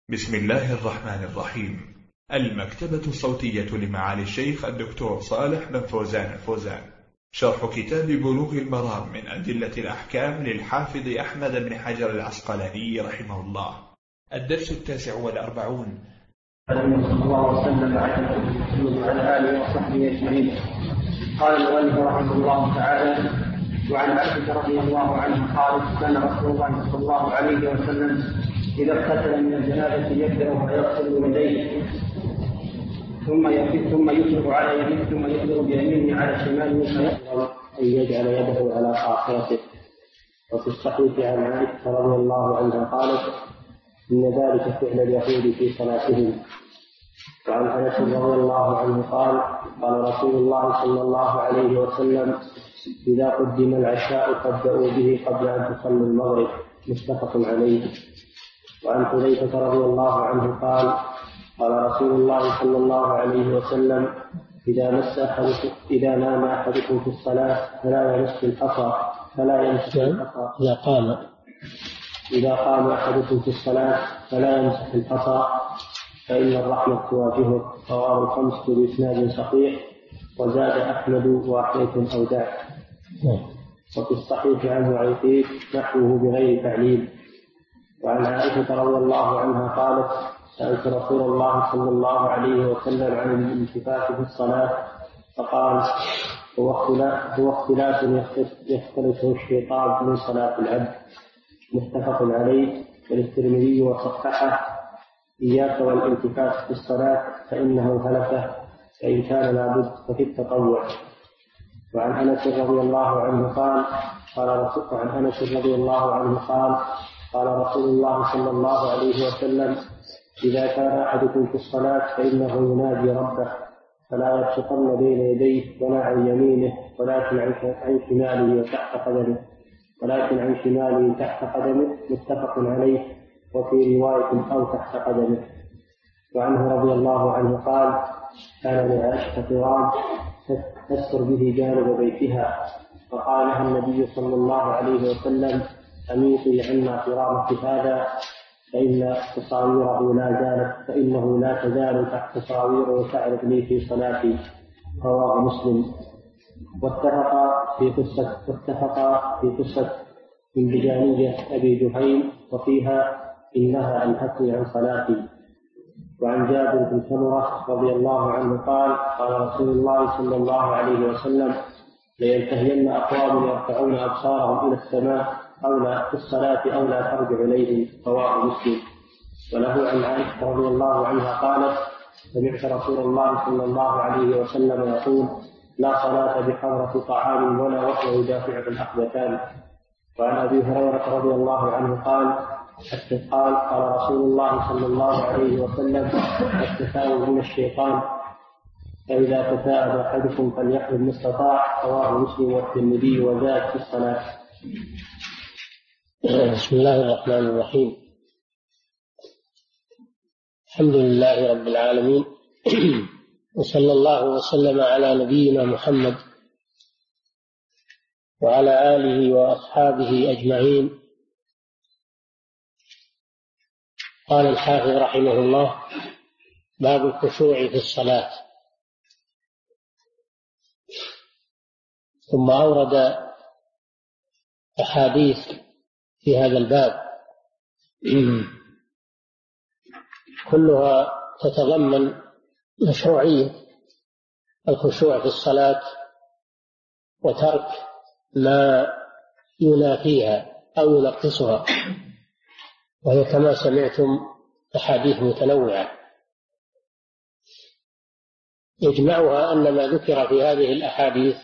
بسم الله الرحمن الرحيم. المكتبة الصوتية لمعالي الشيخ الدكتور صالح بن فوزان الفوزان، شرح كتاب بلوغ المرام من أدلة الأحكام للحافظ أحمد بن حجر العسقلاني رحمه الله. الدرس 49. صلى الله وسلم على آله وصحبه أجمعين. قال المؤلف رحمه الله تعالى: وعن عائشة رضي الله عنها قالت: كان رسول الله صلى الله عليه وسلم إذا اغتسل من الجنابة يبدأ فيغسل يديه ثم يفرغ على يمينه ثم يفرغ بيمينه على شماله فيقرر أن يجعل يده على قاصرته. وفي الصحيح عن عائشة رضي الله عنها قالت: إن ذلك فعل اليهود في صلاتهم. وعن أنس رضي الله عنه قال: قال رسول الله صلى الله عليه وسلم: إذا قدم العشاء فابدأوا به قبل أن تصلوا المغرب. متفق عليه. وعن حذيفة رضي الله عنه قال: قال رسول الله صلى الله عليه وسلم: إذا نام أحدكم في الصلاة فلا يمسك الحصى إذا قام أحدكم في الصلاة فلا يمسك الحصى فإن الرحمة تواجهه. رواه الخمسة بإسناد صحيح. وزاد أحمد وأحمد أوداع. وفي الصحيح عنه عيقيب نحوه بغير تعليل. وعن عائشة رضي الله عنها قالت: سألت رسول الله صلى الله عليه وسلم عن الالتفات في الصلاة فقال: هو اختلاف يختلفه الشيطان من صلاة العبد. متفق عليه. وللترمذي وصححه: إياك والالتفات في الصلاة فإنه هلكة، فإن كان لابد ففي التطوع. وعن أنس رضي الله عنه قال: قال رسول الله صلى الله عليه وسلم: إذا كان أحدكم في الصلاة فإنه ينادي ربه فلا يبسطن بين يديه ولا عن يمينه ولكن عن شماله تحت قدمه. متفق عليه. وفي رواية أو تحت قدمه. وعنه رضي الله عنه قال: كان لعائشة قرام تستر به جانب بيتها، فقال لها النبي صلى الله عليه وسلم: أميطي عنا قرامك هذا فإنه لا تزال تحت تصاويره تعرض لي في صلاتي. رواه مسلم. واتفق في قصة من بجانية أبي جهيم وفيها: إنها أنهتني عن صلاتي. وعن جابر بن سمرة رضي الله عنه قال: قال رسول الله صلى الله عليه وسلم: لينتهين أقوام يرفعون أبصارهم إلى السماء أولى في الصلاة أو لا ترجع إليه. رواه مسلم. وله عن عائشة رضي الله عنها قالت: سمعت رسول الله صلى الله عليه وسلم يقول: لا صلاة بحضرة طعام ولا وهو يدافع بالأخبثان. وعن أبي هريرة رضي الله عنه قال: قال رسول الله صلى الله عليه وسلم: التثاؤب من الشيطان، فإذا تثاءب أحدكم فليحمل ما استطاع. رواه مسلم والترمذي وزاد في الصلاة. بسم الله الرحمن الرحيم. الحمد لله رب العالمين، وصلى الله وسلم على نبينا محمد وعلى آله وأصحابه أجمعين. قال الحافظ رحمه الله: باب الخشوع في الصلاة. ثم أورد أحاديث في هذا الباب كلها تتضمن مشروعية الخشوع في الصلاة وترك ما ينافيها أو ينقصها، وهي كما سمعتم أحاديث متنوعة يجمعها أن ما ذكر في هذه الأحاديث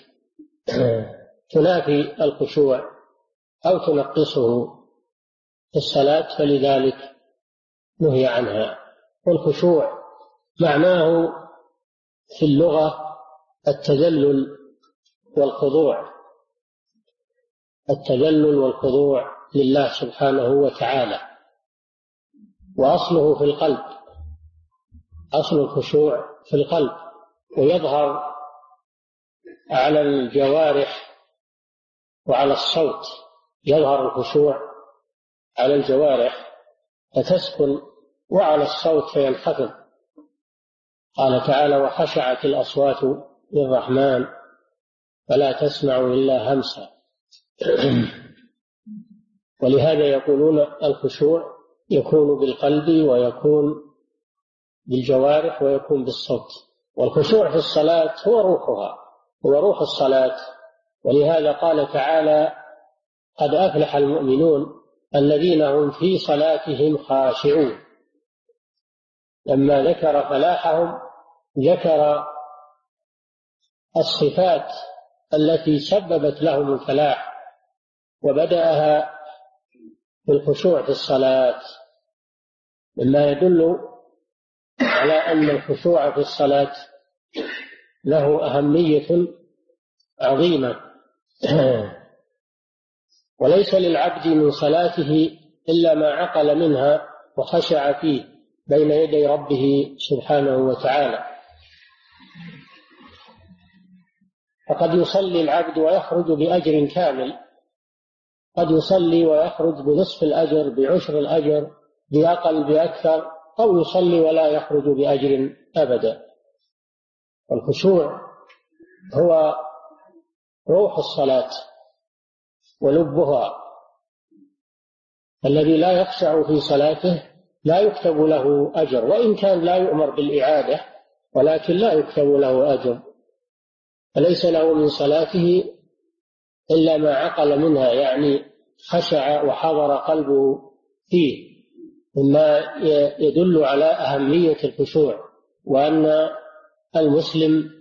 تنافي الخشوع أو تنقصه في الصلاة، فلذلك نهي عنها. والخشوع معناه في اللغة التذلل والخضوع لله سبحانه وتعالى، وأصله في القلب. أصل الخشوع في القلب، ويظهر على الجوارح وعلى الصوت. يظهر الخشوع على الجوارح فتسكن وعلى الصوت فينخفض. قال تعالى: وخشعت الأصوات للرحمن فلا تسمع إلا همسا. ولهذا يقولون الخشوع يكون بالقلب ويكون بالجوارح ويكون بالصوت. والخشوع في الصلاة هو روحها، هو روح الصلاة. ولهذا قال تعالى: قد أفلح المؤمنون الذين هم في صلاتهم خاشعون. لما ذكر فلاحهم ذكر الصفات التي سببت لهم الفلاح، وبدأها بالخشوع في الصلاة، مما يدل على أن الخشوع في الصلاة له أهمية عظيمة. وليس للعبد من صلاته إلا ما عقل منها وخشع فيه بين يدي ربه سبحانه وتعالى. فقد يصلي العبد ويخرج بأجر كامل، قد يصلي ويخرج بنصف الأجر، بعشر الأجر، بأقل بأكثر، أو يصلي ولا يخرج بأجر أبدا. والخشوع هو روح الصلاة ولبها. الذي لا يخشع في صلاته لا يكتب له أجر، وإن كان لا يؤمر بالإعادة، ولكن لا يكتب له أجر. فليس له من صلاته إلا ما عقل منها، يعني خشع وحضر قلبه فيه، مما يدل على أهمية الخشوع، وأن المسلم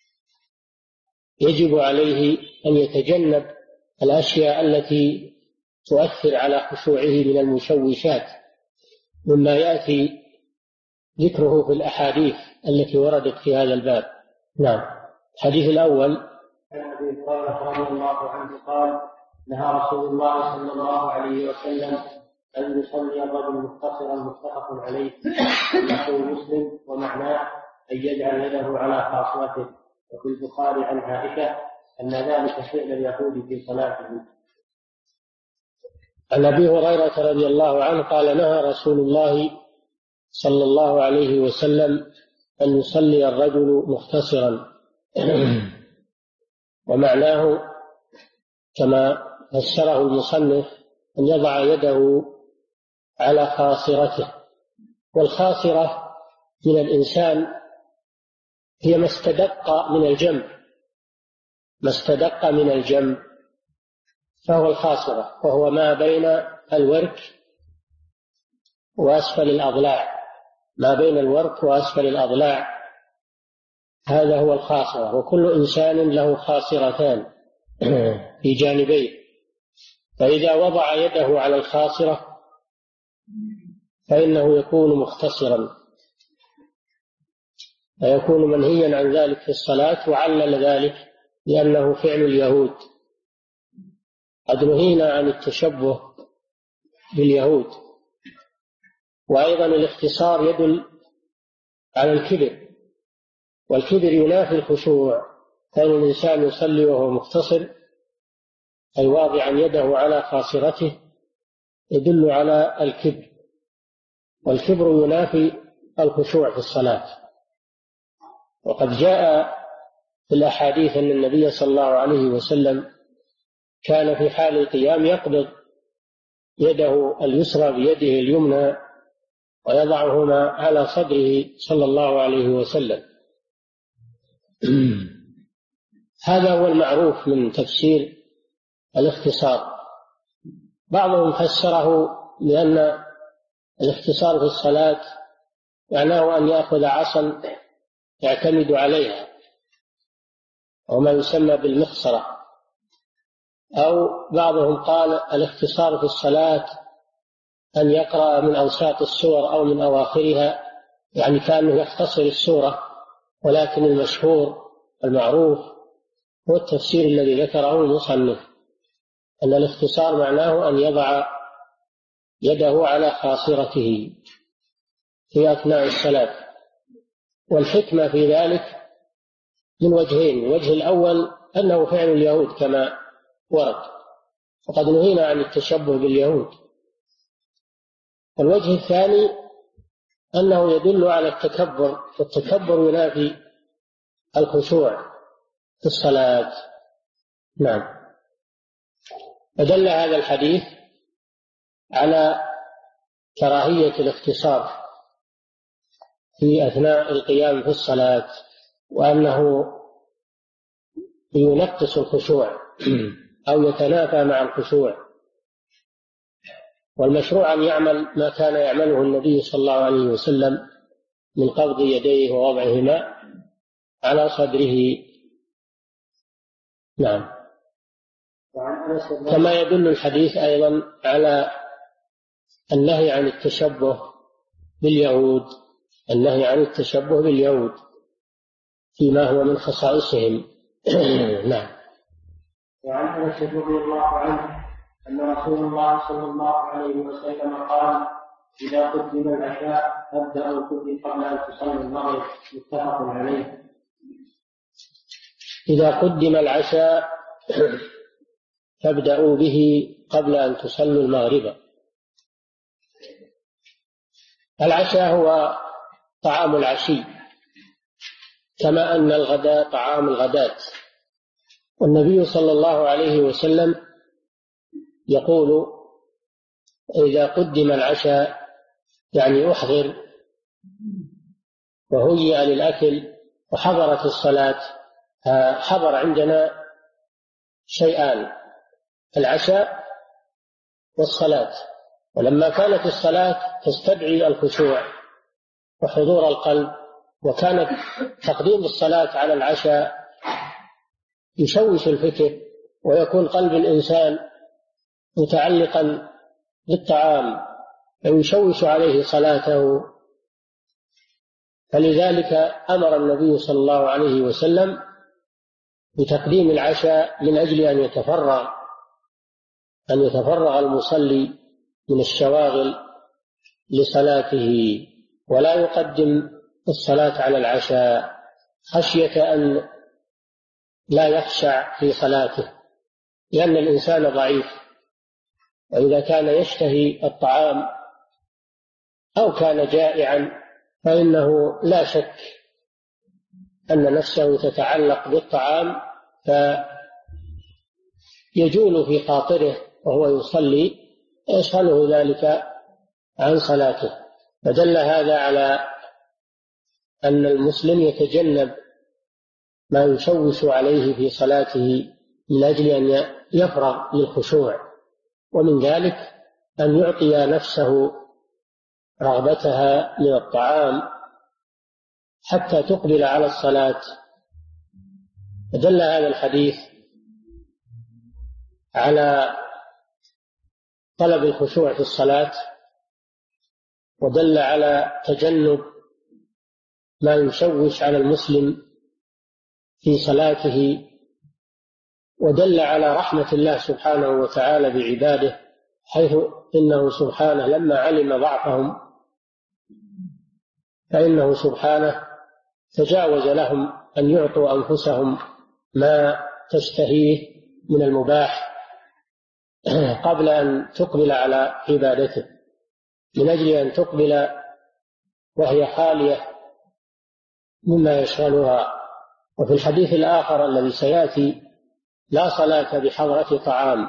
يجب عليه أن يتجنب الأشياء التي تؤثر على خشوعه من المشوشات، مما يأتي ذكره في الأحاديث التي وردت في هذا الباب. نعم. الحديث الأول عن أبي هريرة رضي الله عنه قال: نهى رسول الله صلى الله عليه وسلم أن يصلي الرجل مختصرا، متفق عليه، نحو مسلم، ومعناه أن يجعل يده على خاصرته. وفي البخاري عن عائشة أن ذلك فعل اليهود في صلاتهم. عن أبي هريرة رضي الله عنه قال: نهى رسول الله صلى الله عليه وسلم أن يصلي الرجل مختصرا، ومعناه كما فسره المصنف أن يضع يده على خاصرته. والخاصرة من الإنسان هي ما استدق من الجنب، ما استدق من الجنب فهو الخاصرة، وهو ما بين الورك وأسفل الأضلاع، ما بين الورك وأسفل الأضلاع، هذا هو الخاصرة. وكل إنسان له خاصرتان في جانبيه، فإذا وضع يده على الخاصرة فإنه يكون مختصرا، فيكون منهيا عن ذلك في الصلاة. وعلل ذلك لأنه فعل اليهود. قد نهينا عن التشبه باليهود. وأيضا الاختصار يدل على الكبر، والكبر ينافي الخشوع. كان الإنسان يصلي وهو مختصر أي واضعا يده على خاصرته يدل على الكبر، والكبر ينافي الخشوع في الصلاة. وقد جاء في الأحاديث أن النبي صلى الله عليه وسلم كان في حال القيام يقبض يده اليسرى بيده اليمنى ويضعهما على صدره صلى الله عليه وسلم. هذا هو المعروف من تفسير الاختصار. بعضهم فسره لأن الاختصار في الصلاة معناه أن يأخذ عصا يعتمد عليها، وما يسمى بالمخصرة. أو بعضهم قال الاختصار في الصلاة أن يقرأ من أوساط السور أو من أواخرها، يعني كأنه يختصر السورة. ولكن المشهور المعروف هو التفسير الذي ذكره المصنف، أن الاختصار معناه أن يضع يده على خاصرته في أثناء الصلاة. والحكمة في ذلك من وجهين: الوجه الأول أنه فعل اليهود كما ورد، وقد نهينا عن التشبه باليهود. والوجه الثاني أنه يدل على التكبر، والتكبر ينافي الخشوع في الصلاة. نعم. فدل هذا الحديث على كراهية الاختصار في أثناء القيام في الصلاة، وأنه ينقص الخشوع أو يتنافى مع الخشوع. والمشروع أن يعمل ما كان يعمله النبي صلى الله عليه وسلم من قبض يديه ووضعهما على صدره. نعم. كما يدل الحديث أيضا على النهي عن التشبه باليهود، النهي عن التشبه باليهود فيما هو من خصائصهم. نعم. وعن أنس رضي الله عنه أن رسول الله صلى الله عليه وسلم قال: إذا قدم العشاء فابدأوا به قبل أن تصلوا المغرب. متفق عليه. إذا قدم العشاء فابدأوا به قبل أن تصلوا المغرب. العشاء هو طعام العشي، كما أن الغداء طعام الغداة. والنبي صلى الله عليه وسلم يقول: إذا قدم العشاء يعني أحضر وهيئ للأكل وحضرت الصلاة. حضر عندنا شيئان: العشاء والصلاة. ولما كانت الصلاة تستدعي الخشوع وحضور القلب، وكانت تقديم الصلاة على العشاء يشوش الفكر، ويكون قلب الإنسان متعلقا بالطعام ويشوش عليه صلاته. فلذلك أمر النبي صلى الله عليه وسلم بتقديم العشاء من أجل أن يتفرغ المصلي من الشواغل لصلاته، ولا يقدم الصلاة على العشاء خشية أن لا يخشع في صلاته، لأن الإنسان ضعيف، وإذا كان يشتهي الطعام أو كان جائعا فإنه لا شك أن نفسه تتعلق بالطعام، فيجول في خاطره وهو يصلي يشغله ذلك عن صلاته. فدل هذا على أن المسلم يتجنب ما يشوش عليه في صلاته من أجل أن يفرغ للخشوع، ومن ذلك أن يعطي نفسه رغبتها من الطعام حتى تقبل على الصلاة. فدل هذا الحديث على طلب الخشوع في الصلاة، ودل على تجنب ما يشوش على المسلم في صلاته، ودل على رحمة الله سبحانه وتعالى بعباده، حيث إنه سبحانه لما علم ضعفهم فإنه سبحانه تجاوز لهم أن يعطوا أنفسهم ما تشتهيه من المباح قبل أن تقبل على عبادته، من أجل أن تقبل وهي خالية مما يشغلها. وفي الحديث الآخر الذي سيأتي: لا صلاة بحضرة طعام.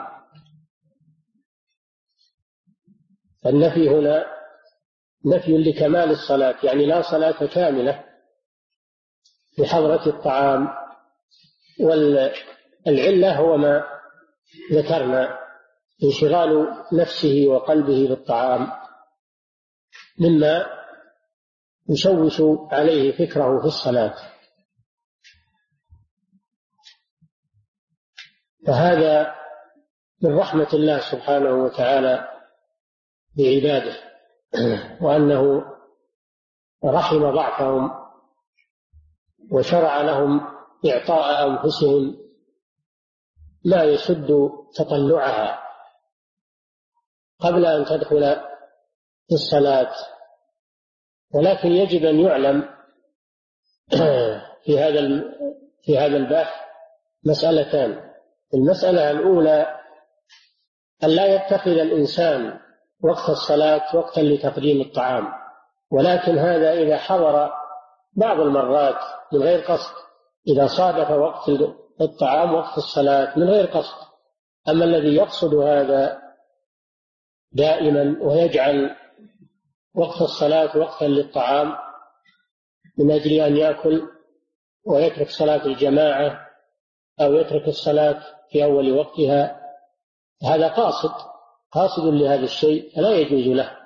فالنفي هنا نفي لكمال الصلاة، يعني لا صلاة كاملة بحضرة الطعام. والعلة هو ما ذكرنا: انشغال نفسه وقلبه بالطعام مما يشوش عليه فكره في الصلاة. فهذا من رحمة الله سبحانه وتعالى بعباده، وأنه رحم ضعفهم وشرع لهم إعطاء أنفسهم ما يسد تطلعها قبل أن تدخل في الصلاة. ولكن يجب أن يعلم في هذا البحث مسألتان: المسألة الأولى أن لا يتخذ الإنسان وقت الصلاة وقتا لتقديم الطعام، ولكن هذا إذا حضر بعض المرات من غير قصد، إذا صادف وقت الطعام وقت الصلاة من غير قصد. أما الذي يقصد هذا دائما ويجعل وقت الصلاة وقتا للطعام من أجل أن يأكل ويترك صلاة الجماعة أو يترك الصلاة في أول وقتها، هذا قاصد لهذا الشيء فلا يجوز له.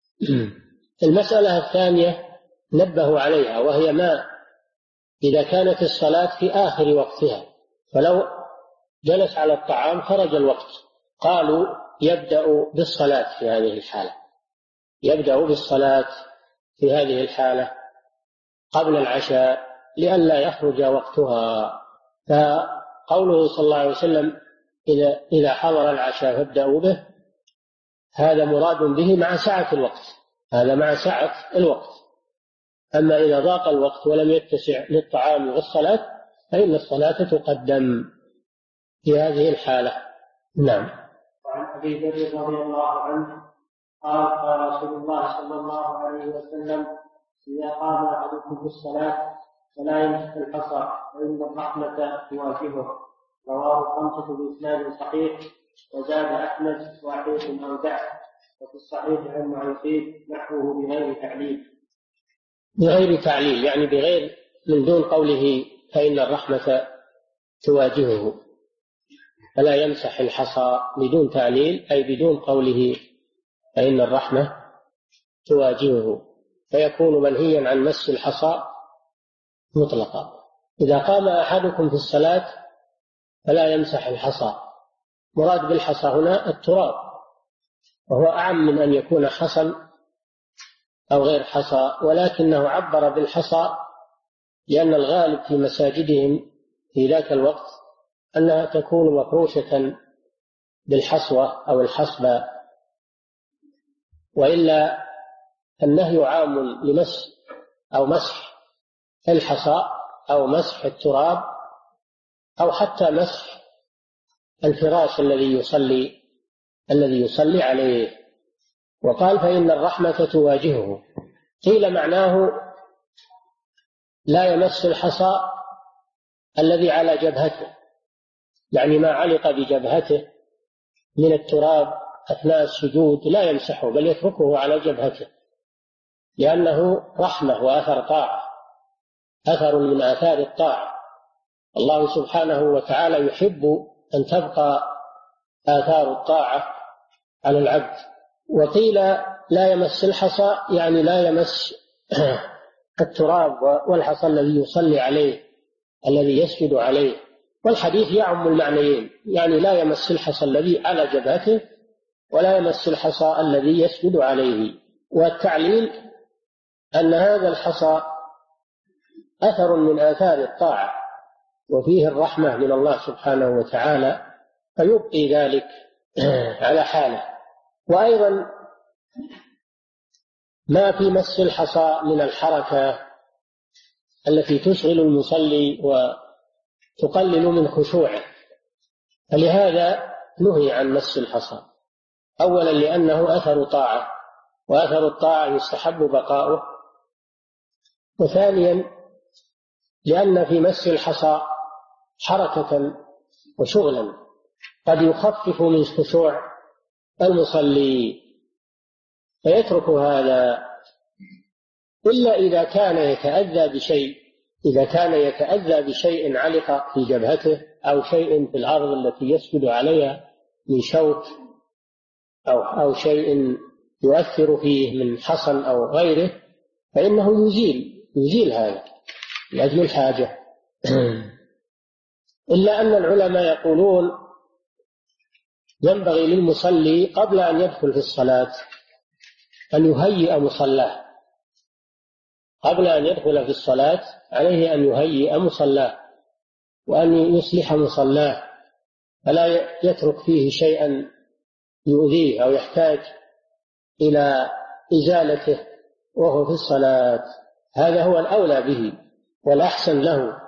المسألة الثانية نبهوا عليها، وهي ما إذا كانت الصلاة في آخر وقتها، فلو جلس على الطعام خرج الوقت، قالوا يبدأ بالصلاة في هذه الحالة، يبدأ بالصلاة في هذه الحالة قبل العشاء لئلا يخرج وقتها. فقوله صلى الله عليه وسلم إذا حضر العشاء فابدأوا به، هذا مراد به مع سعة الوقت، هذا مع سعة الوقت. أما إذا ضاق الوقت ولم يتسع للطعام والصلاة فإن الصلاة تقدم في هذه الحالة. نعم. وعن أبي ذر رضي الله عنه قال رسول الله صلى الله عليه وسلم: إذا قام أحدكم في الصلاة فلا يمسك الحصى فإن الرحمة تواجهه. رواه الخمسة بإسناد صحيح، وزاد أحمد وعليه أودع. وفي الصحيح عن معيقين نحوه بغير تعليل. بغير تعليل يعني بغير، من دون قوله فإن الرحمة تواجهه، فلا يمسح الحصى بدون تعليل، أي بدون قوله فإن الرحمة تواجهه، فيكون منهيا عن مس الحصى مطلقا. إذا قام أحدكم في الصلاة فلا يمسح الحصى، مراد بالحصى هنا التراب، وهو أعم من أن يكون حصى أو غير حصى، ولكنه عبر بالحصى لأن الغالب في مساجدهم في ذاك الوقت أنها تكون مفروشة بالحصوة أو الحصبة، وإلا النهي عام لمس أو مسح الحصى أو مسح التراب أو حتى مسح الفراش الذي يصلي عليه. وقال فإن الرحمة تواجهه، قيل معناه لا يمس الحصى الذي على جبهته، يعني ما علق بجبهته من التراب أثناء السجود لا يمسحه بل يتركه على جبهته، لأنه رحمة وأثر طاعة، أثر من آثار الطاعة. الله سبحانه وتعالى يحب أن تبقى آثار الطاعة على العبد. وقيل لا يمس الحصى يعني لا يمس التراب والحصى الذي يصلي عليه الذي يسجد عليه، والحديث يعم المعنيين، يعني لا يمس الحصى الذي على جبهته ولا يمس الحصى الذي يسجد عليه. والتعليل أن هذا الحصى أثر من آثار الطاعة وفيه الرحمة من الله سبحانه وتعالى، فيبقي ذلك على حاله. وأيضا ما في مس الحصى من الحركة التي تشغل المصلي وتقلل من خشوعه، فلهذا نهي عن مس الحصى، أولا لأنه أثر طاعة وأثر الطاعة يستحب بقاؤه، وثانيا لأن في مس الحصى حركة وشغلا قد يخفف من خشوع المصلي فيترك هذا، إلا إذا كان يتأذى بشيء علق في جبهته أو شيء في الأرض التي يسجد عليها من شوك أو شيء يؤثر فيه من حصى أو غيره، فإنه يزيل هذا لأجل الحاجة. إلا أن العلماء يقولون ينبغي للمصلي قبل أن يدخل في الصلاة أن يهيئ مصلاه، قبل أن يدخل في الصلاة عليه أن يهيئ مصلاه وأن يصلح مصلاه، فلا يترك فيه شيئا يؤذيه أو يحتاج إلى إزالته وهو في الصلاة، هذا هو الأولى به والأحسن له.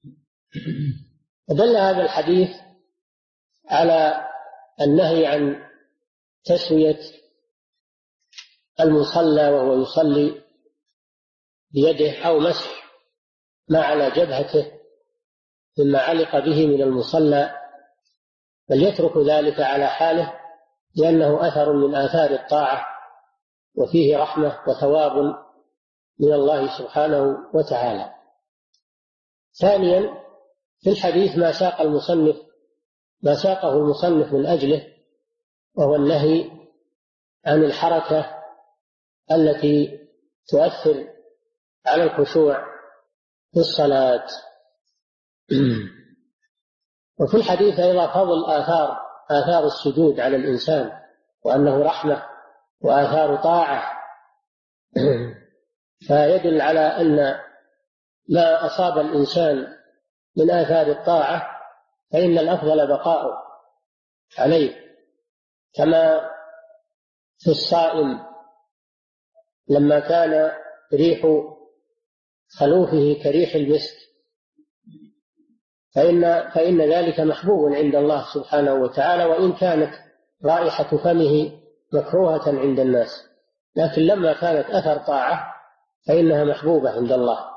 دل هذا الحديث على النهي عن تسوية المصلى وهو يصلي بيده أو مسح ما على جبهته مما علق به من المصلى، بل يترك ذلك على حاله، لأنه أثر من آثار الطاعة وفيه رحمة وثواب من الله سبحانه وتعالى. ثانيا، في الحديث ما ساقه المصنف من أجله، وهو النهي عن الحركة التي تؤثر على الخشوع في الصلاة. وفي الحديث أيضا فضل آثار السجود على الإنسان، وأنه رحمة وآثار طاعة، فيدل على أن ما أصاب الإنسان من آثار الطاعة فإن الأفضل بقاؤه عليه، كما في الصائم لما كان ريح خلوفه كريح المسك، فإن ذلك محبوب عند الله سبحانه وتعالى، وإن كانت رائحة فمه مكروهة عند الناس، لكن لما كانت أثر طاعة فإنها محبوبة عند الله.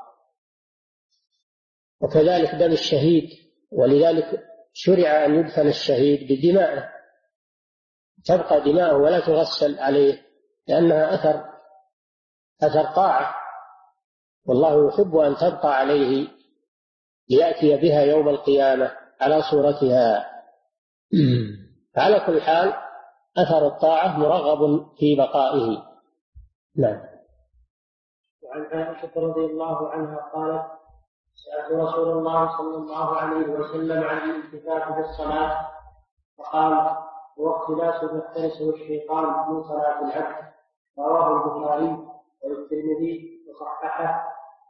وكذلك دم الشهيد، ولذلك شرع أن يدفن الشهيد بدمائه، تبقى دماؤه ولا تغسل عليه، لأنها أثر طاعة، والله يحب أن تبقى عليه ليأتي بها يوم القيامة على صورتها. على كل حال أثر الطاعة مرغب في بقائه. نعم. وعن عائشة رضي الله عنها قالت: سألت رسول الله صلى الله عليه وسلم عن الالتفات في الصلاة فقال: هو اختلاس يختلسه الشيطان من صلاة العبد. رواه البخاري والترمذي وصححه.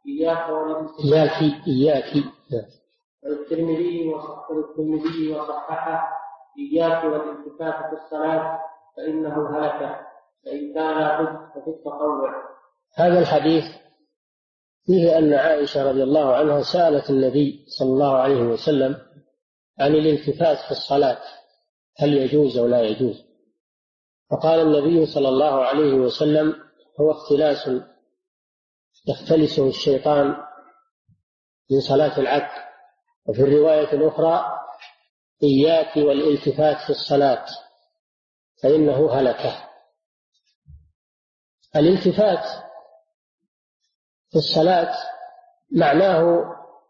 والترمذي وصححه: إياك والالتفات في الصلاة فإنه هلكة، فإن كان لابد ففي التطوع. هذا الحديث فيه أن عائشة رضي الله عنها سألت النبي صلى الله عليه وسلم عن الالتفات في الصلاة، هل يجوز أو لا يجوز؟ فقال النبي صلى الله عليه وسلم: هو اختلاس يختلسه الشيطان من صلاة العبد. وفي الرواية الأخرى: إياك والالتفات في الصلاة فإنه هلكة. الالتفات في الصلاة معناه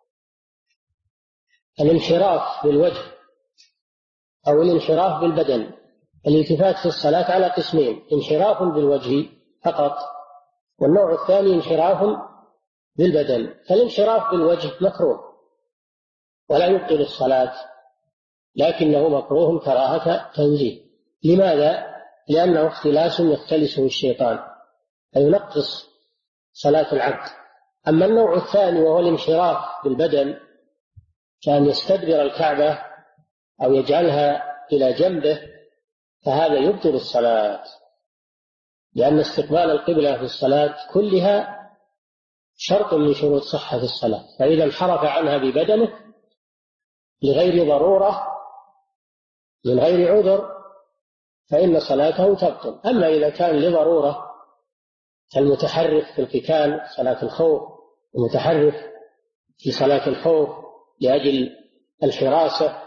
الانحراف بالوجه أو الانحراف بالبدن. الالتفات في الصلاة على قسمين: انحراف بالوجه فقط، والنوع الثاني انحراف بالبدن. فالانحراف بالوجه مكروه ولا يبطل الصلاة، لكنه مكروه كراهة تنزيه. لماذا؟ لأنه اختلاس يختلسه الشيطان فينقص صلاة العبد. أما النوع الثاني وهو الانحراف بالبدن، كأن يستدبر الكعبة أو يجعلها إلى جنبه، فهذا يبطل الصلاة، لأن استقبال القبلة في الصلاة كلها شرط من شروط صحة الصلاة، فإذا انحرف عنها ببدنه لغير ضرورة من غير عذر فإن صلاته تبطل. أما إذا كان لضرورة كالمتحرف في القتال، صلاة الخوف، المتحرف في صلاة الخوف لأجل الحراسة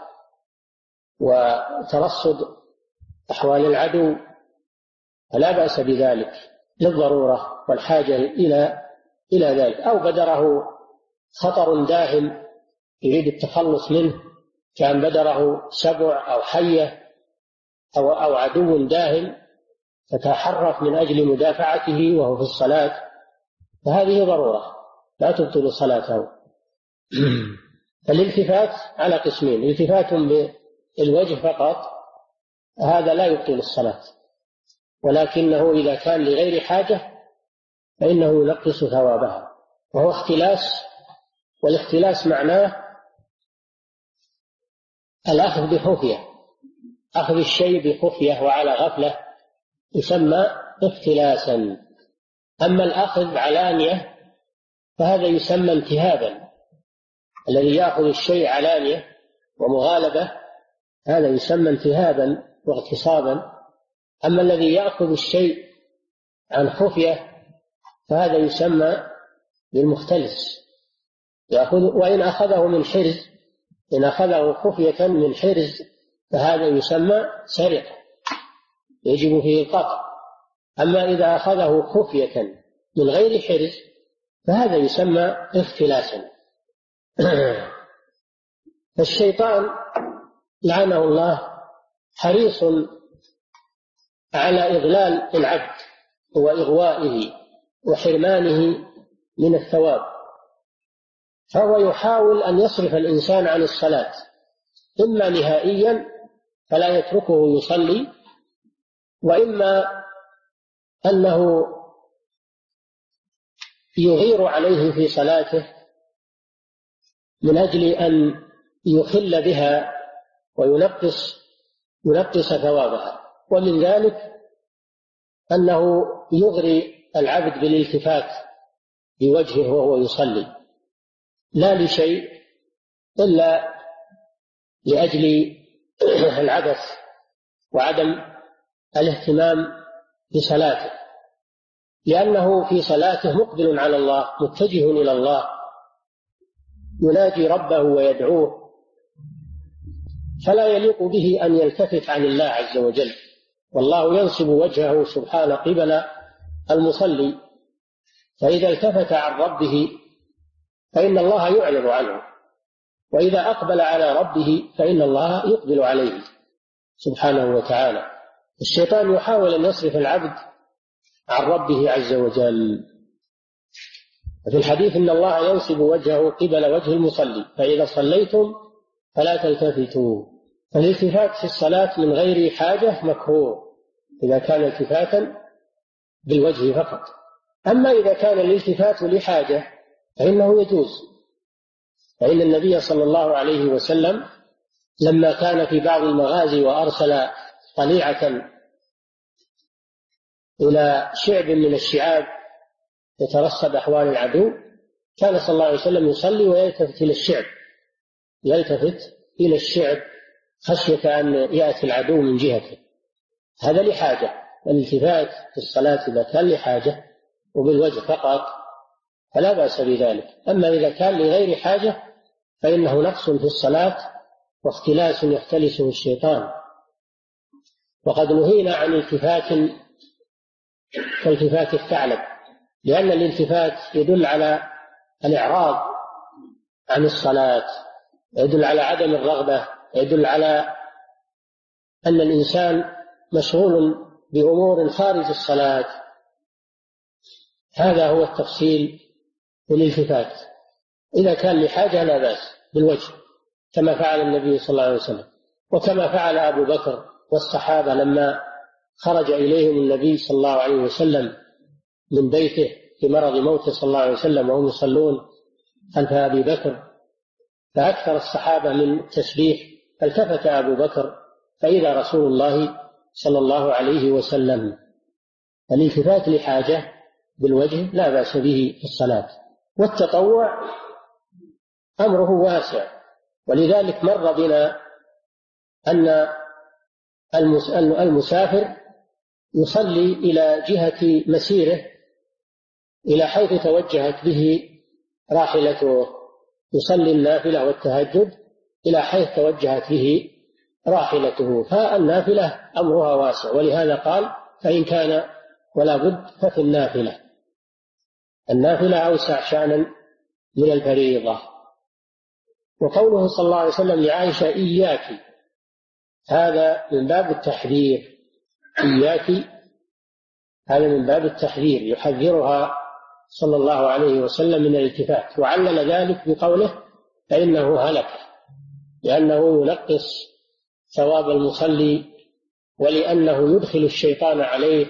وترصد أحوال العدو، فلا بأس بذلك للضرورة والحاجة إلى ذلك. أو بدره خطر داهم يريد التخلص منه، كان بدره سبع أو حية أو عدو داهم فتحرك من أجل مدافعته وهو في الصلاة، فهذه ضرورة لا تبطل صلاته. فالالتفات على قسمين: التفات بالوجه فقط، هذا لا يبطل الصلاة، ولكنه إذا كان لغير حاجة فإنه ينقص ثوابها، وهو اختلاس. والاختلاس معناه الأخذ بخفية، أخذ الشيء بخفية وعلى غفلة يسمى اختلاسا. أما الأخذ علانية فهذا يسمى انتهابا. الذي يأخذ الشيء علانية ومغالبة هذا يسمى انتهابا واغتصابا. أما الذي يأخذ الشيء عن خفية فهذا يسمى بالمختلس، وإن أخذه من حرز، إن أخذه خفية من حرز فهذا يسمى سرقة يجب فيه القطع. أما إذا أخذه خفية من غير حرز فهذا يسمى اختلاسا. فالشيطان لعنه الله حريص على إضلال العبد وإغوائه وحرمانه من الثواب، فهو يحاول أن يصرف الإنسان عن الصلاة، إما نهائيا فلا يتركه يصلي، وإما أنه يغير عليه في صلاته من أجل أن يخل بها وينقص ثوابها. ومن ذلك أنه يغري العبد بالالتفات بوجهه وهو يصلي، لا لشيء إلا لأجل العبث وعدم الاهتمام بصلاته، لأنه في صلاته مقبل على الله متجه إلى الله يناجي ربه ويدعوه، فلا يليق به أن يلتفت عن الله عز وجل، والله ينصب وجهه سبحانه قبل المصلي، فإذا التفت عن ربه فإن الله يعرض عنه، وإذا أقبل على ربه فإن الله يقبل عليه سبحانه وتعالى. الشيطان يحاول أن يصرف العبد عن ربه عز وجل. وفي الحديث إن الله ينصب وجهه قبل وجه المصلي فإذا صليتم فلا تلتفتوا. فالالتفات في الصلاة من غير حاجة مكروه إذا كان التفاتا بالوجه فقط. أما إذا كان الالتفات لحاجة فإنه يجوز، فإن النبي صلى الله عليه وسلم لما كان في بعض المغازي وأرسل طليعة إلى شعب من الشعاب يترصد أحوال العدو، كان صلى الله عليه وسلم يصلي ويلتفت إلى الشعب خشية أن يأتي العدو من جهته. هذا لحاجة، الالتفات في الصلاة إذا كان لحاجة وبالوجه فقط فلا بأس بذلك. أما إذا كان لغير حاجة فإنه نقص في الصلاة واختلاس يختلسه الشيطان. وقد نهينا عن التفات كالتفات الثعلب، لأن الالتفات يدل على الإعراض عن الصلاة، يدل على عدم الرغبة، يدل على أن الإنسان مشغول بأمور خارج الصلاة. هذا هو التفصيل في الالتفات. إذا كان لحاجة لا بأس بالوجه كما فعل النبي صلى الله عليه وسلم، وكما فعل أبو بكر والصحابة لما خرج إليهم النبي صلى الله عليه وسلم من بيته في مرض موته صلى الله عليه وسلم وهم يصلون خلف أبي بكر، فأكثر الصحابة من التسبيح، فالتفت أبو بكر فإذا رسول الله صلى الله عليه وسلم. الالتفات لحاجة بالوجه لا بأس به في الصلاة. والتطوع أمره واسع، ولذلك مر بنا أن المسافر يصلي إلى جهة مسيره إلى حيث توجهت به راحلته، يصلي النافلة والتهجد إلى حيث توجهت به راحلته، فالنافلة أمرها واسع، ولهذا قال فإن كان ولا بد ففي النافلة أوسع شأنا من الفريضة. وقوله صلى الله عليه وسلم لعائشة إياك، هذا من باب التحذير، إياك هذا من باب التحذير، يحذرها صلى الله عليه وسلم من الالتفات. وعلل ذلك بقوله فإنه هلك، لأنه ينقص ثواب المصلي، ولأنه يدخل الشيطان عليه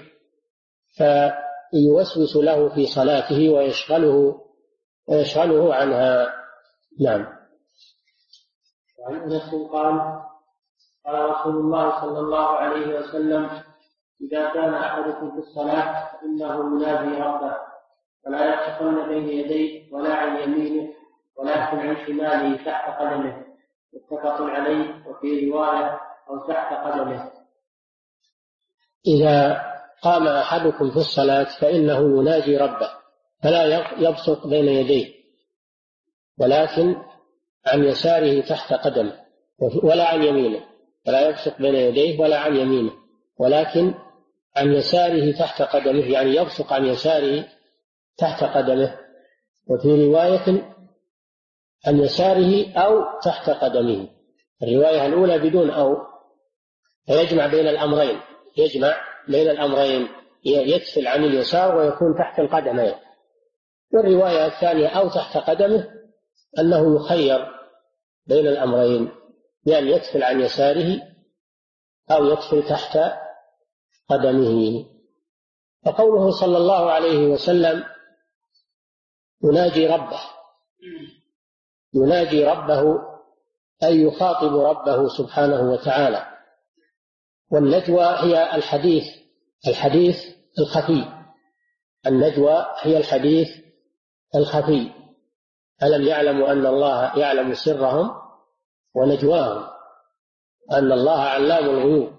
فيوسوس له في صلاته ويشغله عنها. نعم. وعن أنس قال قال رسول الله صلى الله عليه وسلم إذا كان أحدكم في الصلاة فإنه ينادي ربه فلا يقفن بين يديه ولا عن يمينه ولكن عن شماله تحت قدمه، متفق عليه، وفي رواية أو تحت قدمه. إذا قام أحدكم في الصلاة فإنه يناجي ربه، فلا يبصق بين يديه، ولكن عن يساره تحت قدمه، ولا عن يمينه، فلا يبصق بين يديه ولا عن يمينه، ولكن عن يساره تحت قدمه، يعني يبصق عن يساره تحت قدمه. وفي رواية عن يساره أو تحت قدمه، الرواية الأولى بدون أو، فيجمع بين الأمرين، يجمع بين الأمرين، يدخل عن اليسار ويكون تحت القدمين. والرواية الثانية أو تحت قدمه أنه يخير بين الأمرين، بأن يدخل عن يساره أو يدخل تحت قدمه. فقوله صلى الله عليه وسلم يناجي ربه أي يخاطب ربه سبحانه وتعالى. والنجوى هي الحديث الخفي، النجوى هي الحديث الخفي. ألم يعلموا أن الله يعلم سرهم ونجواهم، أن الله علام الغيوب.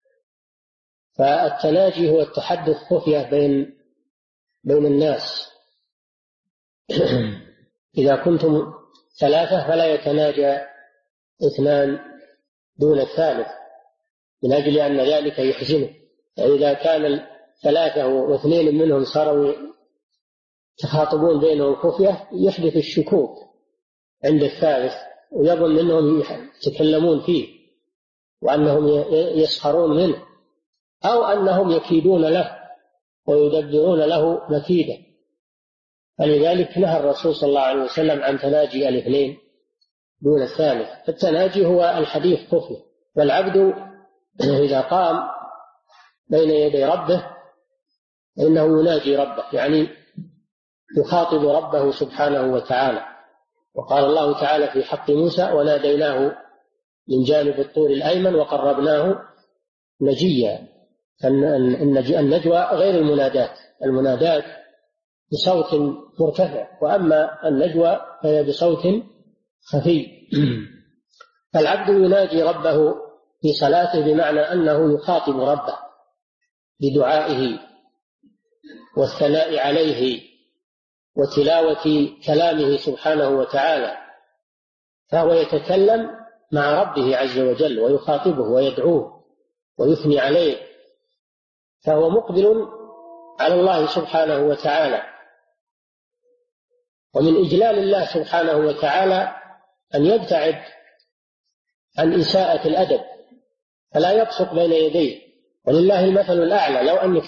فالتناجي هو التحدث خفية بين الناس. إذا كنتم ثلاثة فلا يتناجى اثنان دون الثالث، من أجل أن ذلك يحزنه. فإذا كان ثلاثة واثنين منهم صاروا تخاطبون بينهم خفية يحدث الشكوك عند الثالث، ويظن أنهم يتكلمون فيه وأنهم يسخرون منه، أو أنهم يكيدون له ويدبرون له مكيدة. فلذلك نهى الرسول صلى الله عليه وسلم عن تناجي الاثنين دون الثالث. التناجي هو الحديث خفية. والعبد إذا قام بين يدي ربه فإنه يناجي ربه، يعني يخاطب ربه سبحانه وتعالى. وقال الله تعالى في حق موسى وناديناه من جانب الطور الأيمن وقربناه نجيا. النجوى غير المنادات، المنادات بصوت مرتفع، وأما النجوى فهي بصوت خفي. فالعبد يناجي ربه في صلاته، بمعنى أنه يخاطب ربه بدعائه والثناء عليه وتلاوة كلامه سبحانه وتعالى، فهو يتكلم مع ربه عز وجل ويخاطبه ويدعوه ويثني عليه، فهو مقبل على الله سبحانه وتعالى. ومن إجلال الله سبحانه وتعالى أن يبتعد عن إساءة الأدب، فلا يبصق بين يديه. ولله المثل الأعلى، لو أنك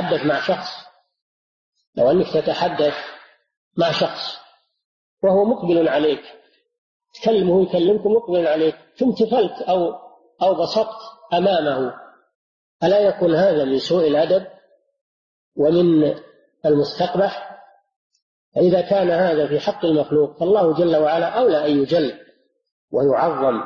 تتحدث مع شخص وهو مقبل عليك، تكلمه يكلمك مقبل عليك، ثم تفلت أو بصقت أمامه، ألا يكون هذا من سوء الأدب ومن المستقبح؟ فإذا كان هذا في حق المخلوق فالله جل وعلا أولى أن يجل ويعظم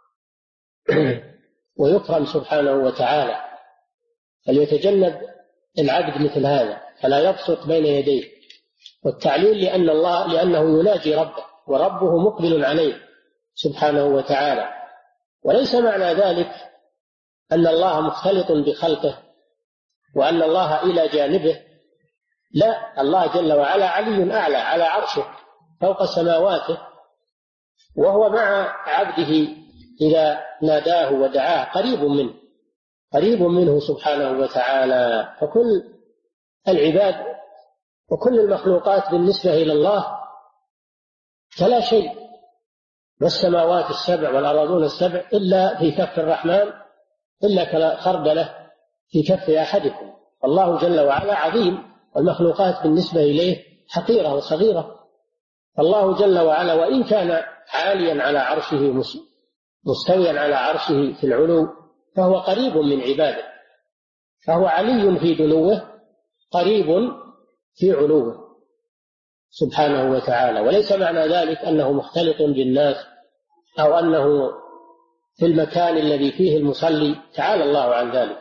ويكرم سبحانه وتعالى. فليتجنب العبد مثل هذا، فلا يبسط بين يديه. والتعليل لأنه يناجي ربه وربه مقبل عليه سبحانه وتعالى. وليس معنى ذلك أن الله مختلط بخلقه وأن الله إلى جانبه، لا، الله جل وعلا علي أعلى على عرشه فوق سماواته، وهو مع عبده إذا ناداه ودعاه قريب منه سبحانه وتعالى. فكل العباد وكل المخلوقات بالنسبة إلى الله فلا شيء، والسماوات السبع والأراضون السبع إلا في كف الرحمن إلا كخردلة في كف أحدكم. الله جل وعلا عظيم، والمخلوقات بالنسبة إليه حقيرة وصغيرة. الله جل وعلا وإن كان عاليا على عرشه مستويا على عرشه في العلو، فهو قريب من عباده، فهو علي في دنوه قريب في علوه سبحانه وتعالى. وليس معنى ذلك أنه مختلط بالناس أو أنه في المكان الذي فيه المصلي، تعالى الله عن ذلك،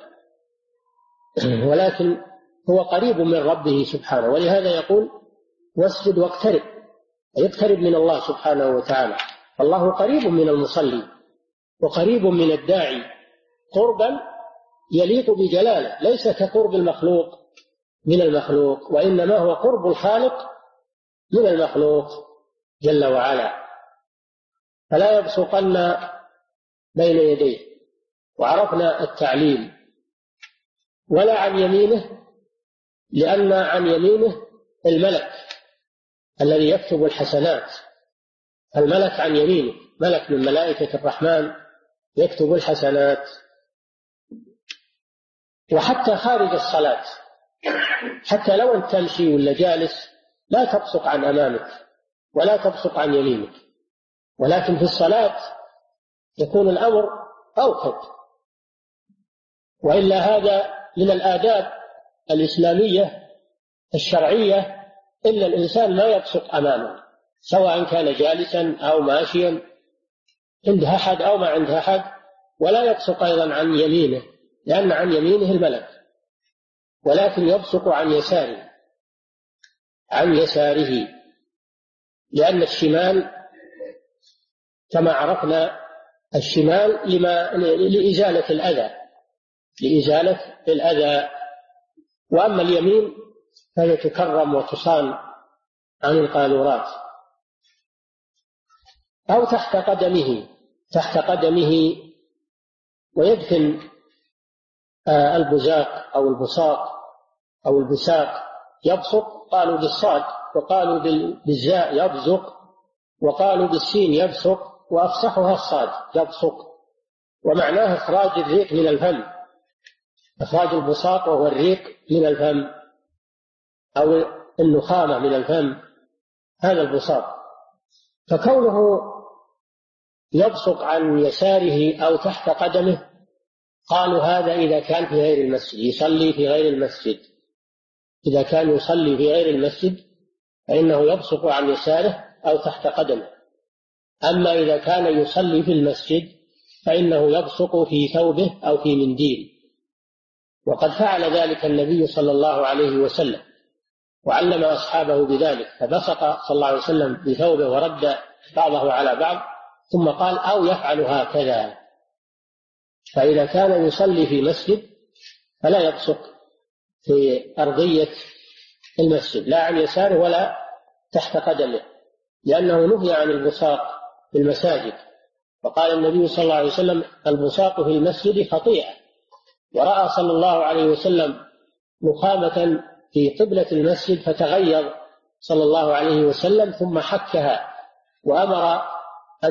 ولكن هو قريب من ربه سبحانه. ولهذا يقول واسجد واقترب، يقترب من الله سبحانه وتعالى. فالله قريب من المصلي وقريب من الداعي قربا يليق بجلاله، ليس كقرب المخلوق من المخلوق، وإنما هو قرب الخالق من المخلوق جل وعلا، فلا يبصقن بين يديه. وعرفنا التعليل. ولا عن يمينه، لأن عن يمينه الملك الذي يكتب الحسنات. الملك عن يمينه ملك من ملائكة الرحمن يكتب الحسنات. وحتى خارج الصلاة، حتى لو أنت تمشي ولا جالس لا تبصق عن أمامك ولا تبصق عن يمينك، ولكن في الصلاة يكون الأمر أوكد. وإلا هذا من الآداب الإسلامية الشرعية، إلا الإنسان ما يبصق أمامه، سواء كان جالسا أو ماشيا عند أحد أو ما عند أحد. ولا يبصق أيضا عن يمينه، لأن عن يمينه الملك، ولكن يبصق عن يساره، عن يساره، لأن الشمال كما عرفنا الشمال لإزالة الأذى، لإزالة الأذى. وأما اليمين فهي تكرم وتصان عن القاذورات. أو تحت قدمه، تحت قدمه، ويدفن البزاق أو البصاق أو البساق. يبصق قالوا بالصاد، وقالوا بالزاء يبزق، وقالوا بالسين يبصق، وأفصحها الصاد يبصق. ومعناه إخراج الريق من الفم، إخراج البصاق وهو الريق من الفم أو النخامة من الفم، هذا البصاق. فكونه يبصق عن يساره أو تحت قدمه، قالوا هذا إذا كان في غير المسجد، يصلي في غير المسجد. إذا كان يصلي في غير المسجد فإنه يبصق عن يساره أو تحت قدمه. أما إذا كان يصلي في المسجد فإنه يبصق في ثوبه أو في منديل. وقد فعل ذلك النبي صلى الله عليه وسلم وعلم أصحابه بذلك، فبصق صلى الله عليه وسلم بثوبه ورد بعضه على بعض، ثم قال أو يفعل هكذا. فإذا كان يصلي في مسجد فلا يبصق في أرضية المسجد، لا عن يساره ولا تحت قدمه، لأنه نهي عن البصاق في المساجد. وقال النبي صلى الله عليه وسلم البصاق في المسجد خطيئة. ورأى صلى الله عليه وسلم نخامة في قبلة المسجد فتغيظ صلى الله عليه وسلم ثم حكها، وأمر أن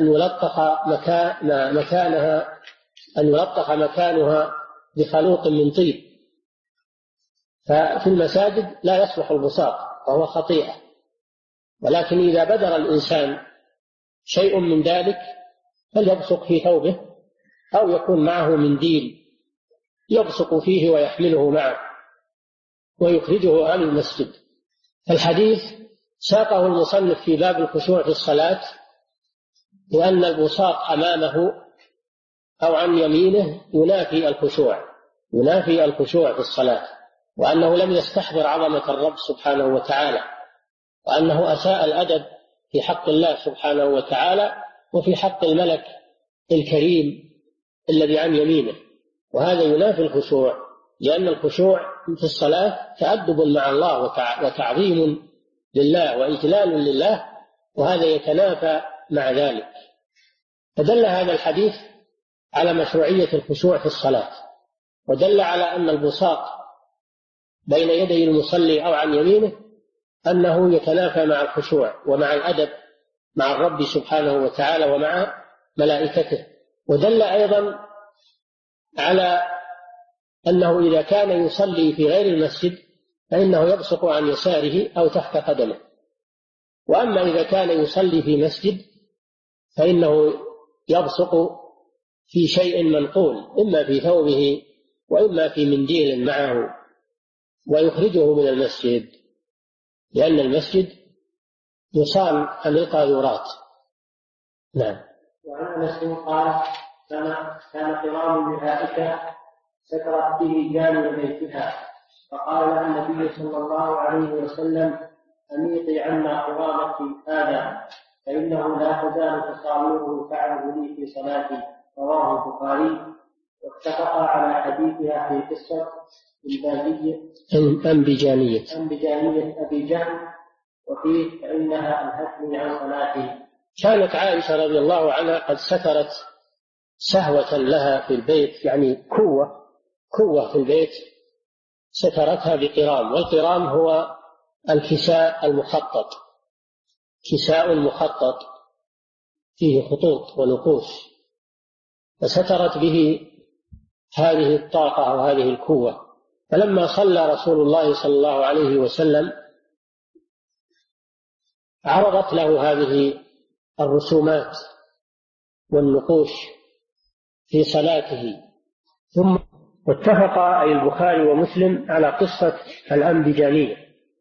يلطخ مكانها بخلوط من طيب. ففي المساجد لا يصلح البصاق وهو خطيئة. ولكن إذا بدر الإنسان شيء من ذلك فليبصق في ثوبه، أو يكون معه منديل يبصق فيه ويحمله معه ويخرجه عن المسجد. الحديث ساقه المصنف في باب الخشوع في الصلاة، لأن البصاق أمامه أو عن يمينه ينافي الخشوع في الصلاة، وأنه لم يستحضر عظمة الرب سبحانه وتعالى، وأنه أساء الأدب في حق الله سبحانه وتعالى وفي حق الملك الكريم الذي عن يمينه. وهذا ينافي الخشوع، لأن الخشوع في الصلاة تأدب مع الله وتعظيم لله وإجلال لله، وهذا يتنافى مع ذلك. فدل هذا الحديث على مشروعية الخشوع في الصلاة، ودل على أن البصاق بين يدي المصلي أو عن يمينه أنه يتنافى مع الخشوع ومع الأدب مع الرب سبحانه وتعالى ومع ملائكته. ودل أيضا على أنه إذا كان يصلي في غير المسجد فإنه يبصق عن يساره أو تحت قدمه. وأما إذا كان يصلي في مسجد فإنه يبصق في شيء منقول، إما في ثوبه وإما في منديل معه، ويخرجه من المسجد، لأن المسجد يصان عن القاذورات. نعم. وعن أنس قال كان قرام الملائكة سكرت به جانب بيتها، فقال لها النبي صلى الله عليه وسلم أميطي عنا قرامك هذا فإنه لا تزال تصاويره تعرض لي في صلاتي. رواه البخاري. واتفقا على حديثها في قصة أنبجانية أبي جهل وفيه فإنها أنهتني عن صلاتي. كانت عائشة رضي الله عنها قد سترت سهوة لها في البيت، يعني كوة في البيت، سترتها بقرام، والقرام هو الكساء المخطط، كساء مخطط فيه خطوط ونقوش، فسترت به هذه الطاقة أو هذه الكوة. فلما صلى رسول الله صلى الله عليه وسلم عرضت له هذه الرسومات والنقوش في صلاته. ثم واتفق أي البخاري ومسلم على قصة الأنبجانية.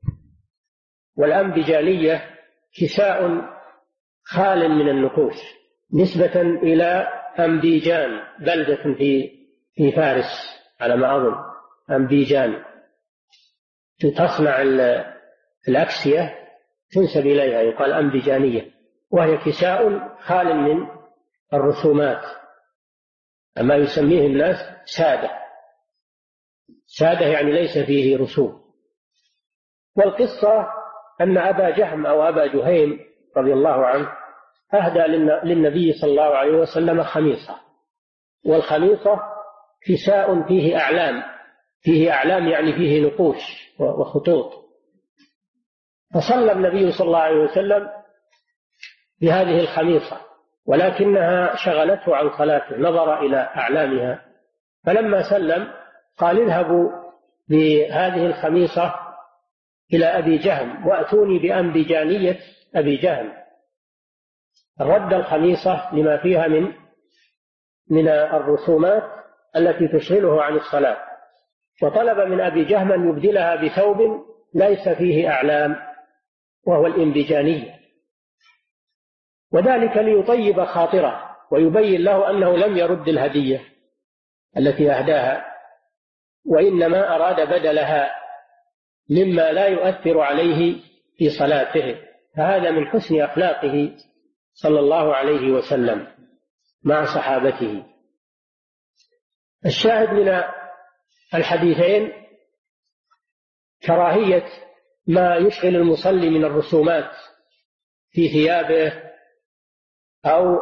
والأنبجانية كساء خال من النقوش نسبة إلى أنبيجان، بلدة في فارس على ما أظن، أنبيجان تصنع الأكسية تنسب إليها، يقال أنبجانية، وهي كساء خال من الرسومات، أما يسميه الناس سادة يعني ليس فيه رسوم. والقصة أن أبا جهم أو أبا جهيم رضي الله عنه أهدى للنبي صلى الله عليه وسلم خميصة، والخميصة كساء فيه أعلام يعني فيه نقوش وخطوط. فصلى النبي صلى الله عليه وسلم بهذه الخميصة، ولكنها شغلته عن صلاته، نظر إلى أعلامها، فلما سلم قال اذهبوا بهذه الخميصة إلى أبي جهم وأتوني بأنبجانية أبي جهم. رد الخميصة لما فيها من الرسومات التي تشغله عن الصلاة، وطلب من أبي جهم أن يبدلها بثوب ليس فيه أعلام وهو الإنبجانية، وذلك ليطيب خاطره ويبين له أنه لم يرد الهدية التي أهداها، وإنما أراد بدلها مما لا يؤثر عليه في صلاته. فهذا من حسن أخلاقه صلى الله عليه وسلم مع صحابته. الشاهد من الحديثين كراهية ما يشغل المصلي من الرسومات في ثيابه أو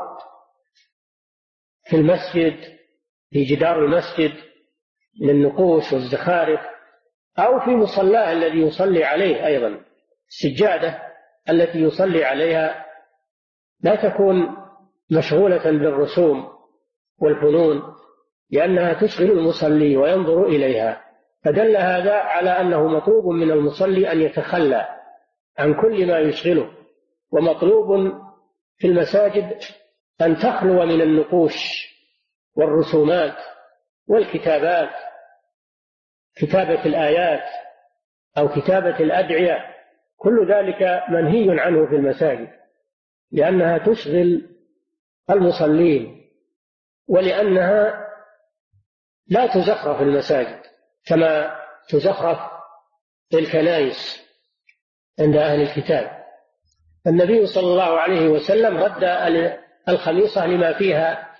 في المسجد، في جدار المسجد من النقوش والزخارف، أو في مصلاه الذي يصلي عليه أيضا. السجادة التي يصلي عليها لا تكون مشغولة بالرسوم والفنون، لأنها تشغل المصلي وينظر إليها، فدل هذا على أنه مطلوب من المصلي أن يتخلى عن كل ما يشغله، ومطلوب في المساجد أن تخلو من النقوش والرسومات والكتابات، كتابة الآيات أو كتابة الأدعية، كل ذلك منهي عنه في المساجد، لأنها تشغل المصلين، ولأنها لا تزخرف المساجد كما تزخرف الكنائس عند أهل الكتاب. النبي صلى الله عليه وسلم رد الخميصة لما فيها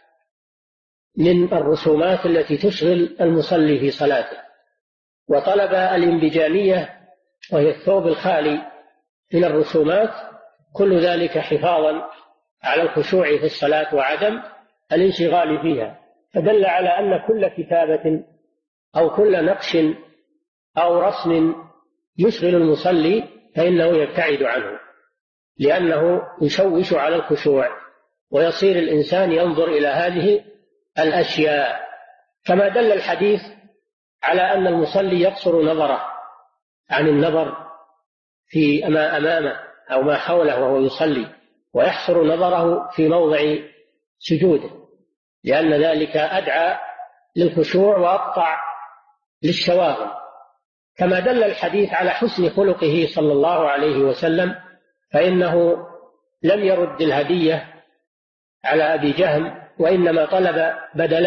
من الرسومات التي تشغل المصلي في صلاته، وطلب الانبجانية وهي الثوب الخالي من الرسومات، كل ذلك حفاظا على الخشوع في الصلاة وعدم الانشغال فيها. فدل على أن كل كتابة أو كل نقش أو رسم يشغل المصلي فإنه يبتعد عنه، لأنه يشوش على الخشوع، ويصير الإنسان ينظر إلى هذه الأشياء، كما دل الحديث على أن المصلي يقصر نظره عن النظر في ما أمامه أو ما حوله وهو يصلي، ويحصر نظره في موضع سجوده، لأن ذلك أدعى للخشوع وأقطع للشواغل. كما دل الحديث على حسن خلقه صلى الله عليه وسلم، فإنه لم يرد الهدية على أبي جهم، وإنما طلب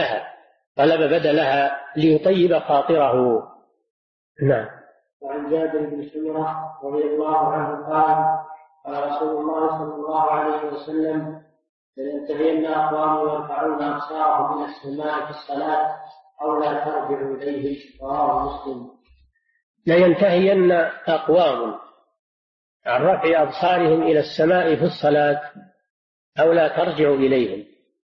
بدلها ليطيب خاطره. نعم. وعن جابر بن سمرة رضي الله عنه قال قال رسول الله صلى الله عليه وسلم لينتهين أقوام يرفعون أبصارهم إلى السماء في الصلاة أو لا ترجعوا إليه، رواه مسلم. لينتهين أقوام عن رفع أبصارهم إلى السماء في الصلاة أو لا ترجع إليهم.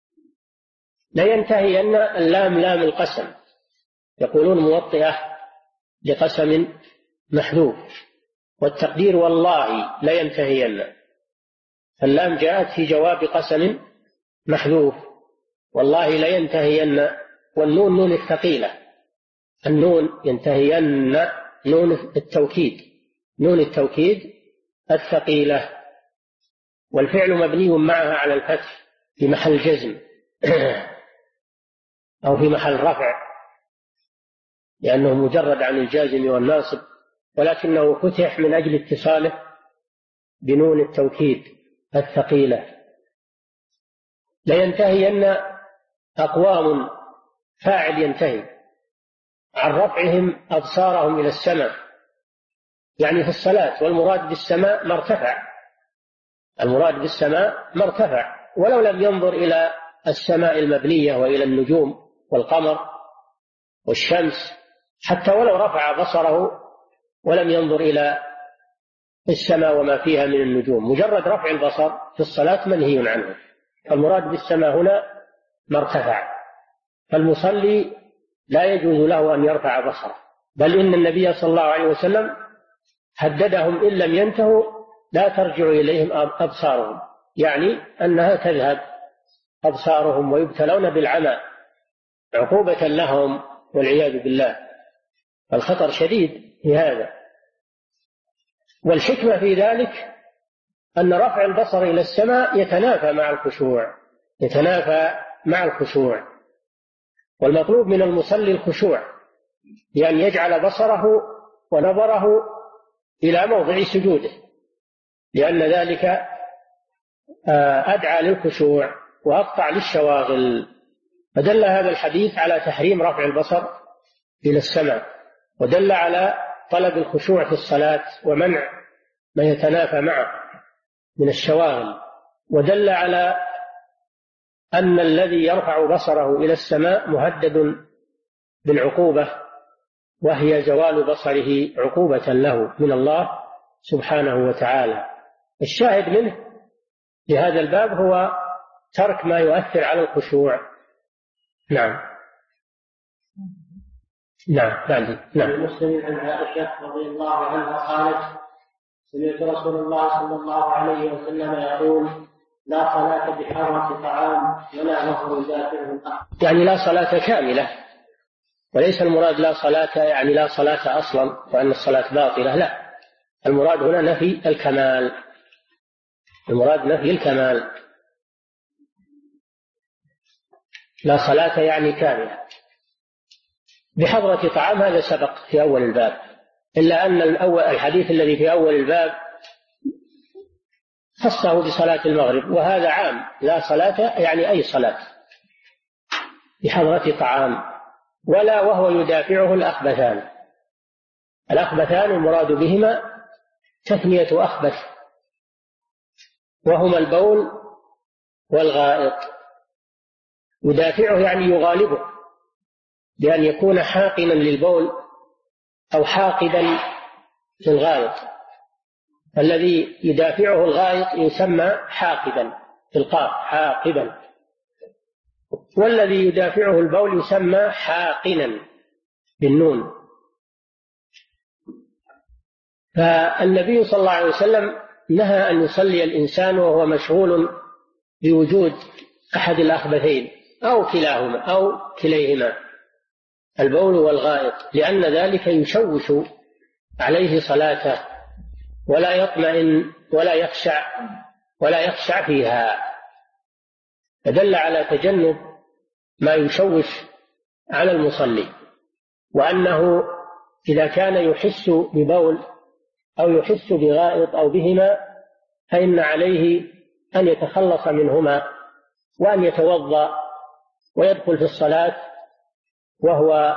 لينتهين اللام لام القسم، يقولون موطئة لقسم محذوف، والتقدير والله لينتهين، اللام جاءت في جواب قسم محذوف، والله لينتهين، والنون نون الثقيلة، النون ينتهين نون التوكيد، نون التوكيد الثقيلة، والفعل مبني معها على الفتح في محل جزم أو في محل رفع، لأنه مجرد عن الجازم والناصب، ولكنه فتح من أجل اتصاله بنون التوكيد الثقيلة. لينتهين أقوام، فاعل ينتهي، عن رفعهم أبصارهم إلى السماء، يعني في الصلاة، والمراد بالسماء ما ارتفع، المراد بالسماء ما ارتفع، ولو لم ينظر إلى السماء المبنية وإلى النجوم والقمر والشمس، حتى ولو رفع بصره ولم ينظر إلى السماء وما فيها من النجوم، مجرد رفع البصر في الصلاة منهي عنه. المراد بالسماء هنا ما ارتفع، فالمصلي لا يجوز له أن يرفع بصره، بل إن النبي صلى الله عليه وسلم هددهم إن لم ينتهوا لا ترجع إليهم أبصارهم، يعني أنها تذهب أبصارهم ويبتلون بالعمى عقوبة لهم والعياذ بالله، الخطر شديد في هذا. والحكمة في ذلك أن رفع البصر إلى السماء يتنافى مع الخشوع، يتنافى مع الخشوع، والمطلوب من المصلي الخشوع، بأن يجعل بصره ونظره إلى موضع سجوده، لأن ذلك أدعى للخشوع وأقطع للشواغل. فدل هذا الحديث على تحريم رفع البصر إلى السماء، ودل على طلب الخشوع في الصلاة ومنع ما يتنافى معه من الشواغل، ودل على أن الذي يرفع بصره إلى السماء مهدد بالعقوبة، وهي زوال بصره عقوبة له من الله سبحانه وتعالى. الشاهد منه لهذا الباب هو ترك ما يؤثر على الخشوع. نعم. نعم. المسلم عن عائشة رضي الله عنها قالت: سمعت رسول الله صلى الله عليه وسلم يقول: لا صلاة بحرة طعام ولا نهر دافعه الأخ. يعني لا صلاة كاملة، وليس المراد لا صلاة يعني لا صلاة أصلا وأن الصلاة باطلة، لا، المراد هنا نفي الكمال، المراد نفي الكمال، لا صلاة يعني كاملة. بحضرة طعام هذا سبق في أول الباب، إلا أن الحديث الذي في أول الباب خصه بصلاة المغرب، وهذا عام، لا صلاة يعني أي صلاة بحضرة طعام، ولا وهو يدافعه الأخبثان. الأخبثان المراد بهما تثنية أخبث، وهما البول والغائط. يدافعه يعني يغالبه، بأن يكون حاقنا للبول أو حاقدا للغائط. الذي يدافعه الغائط يسمى حاقدا بالقاف، حاقدا، والذي يدافعه البول يسمى حاقنا بالنون. فالنبي صلى الله عليه وسلم نهى أن يصلي الإنسان وهو مشغول بوجود أحد الأخبثين أو كلاهما أو كليهما، البول والغائط، لأن ذلك يشوش عليه صلاته ولا يطمئن ولا يخشع فيها، فدل على تجنب ما يشوش على المصلي، وأنه إذا كان يحس ببول أو يحس بغائط أو بهما فإن عليه أن يتخلص منهما وأن يتوضأ ويدخل في الصلاة وهو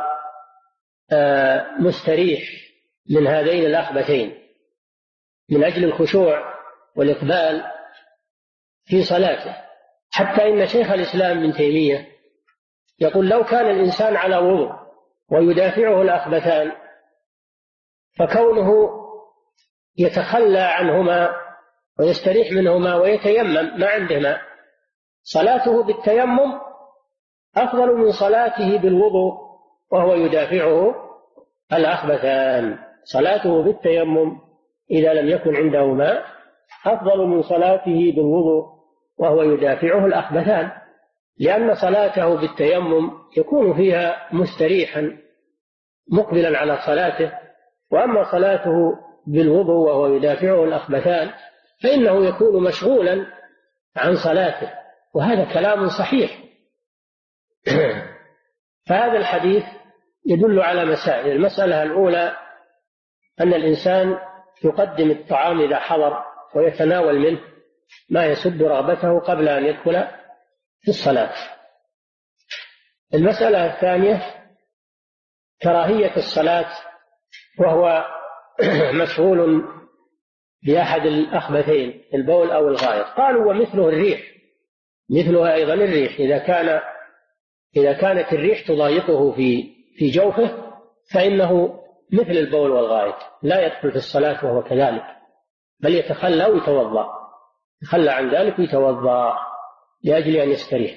مستريح من هذين الأخبثين من أجل الخشوع والإقبال في صلاته. حتى إن شيخ الإسلام ابن تيمية يقول: لو كان الإنسان على وضوء ويدافعه الأخبثان فكونه يتخلى عنهما ويستريح منهما ويتيمم ما عنده ماء، صلاته بالتيمم أفضل من صلاته بالوضوء وهو يدافعه الأخبثان. صلاته بالتيمم إذا لم يكن عنده ماء أفضل من صلاته بالوضوء وهو يدافعه الأخبثان، لأن صلاته بالتيمم يكون فيها مستريحا مقبلا على صلاته، وأما صلاته بالوضوء وهو يدافعه الأخبثان فإنه يكون مشغولا عن صلاته، وهذا كلام صحيح. فهذا الحديث يدل على مسائل. المسألة الأولى أن الإنسان يقدم الطعام إذا حضر ويتناول منه ما يسد رغبته قبل أن يدخل في الصلاة. المسألة الثانية كراهية الصلاة وهو مشغول بأحد الأخبثين البول أو الغائط. قالوا ومثله الريح، مثلها أيضا الريح، إذا كانت الريح تضايقه في جوفه فإنه مثل البول والغائط لا يدخل في الصلاة وهو كذلك، بل يتخلى ويتوضأ، يتخلى عن ذلك ويتوضأ لأجل أن يستريح.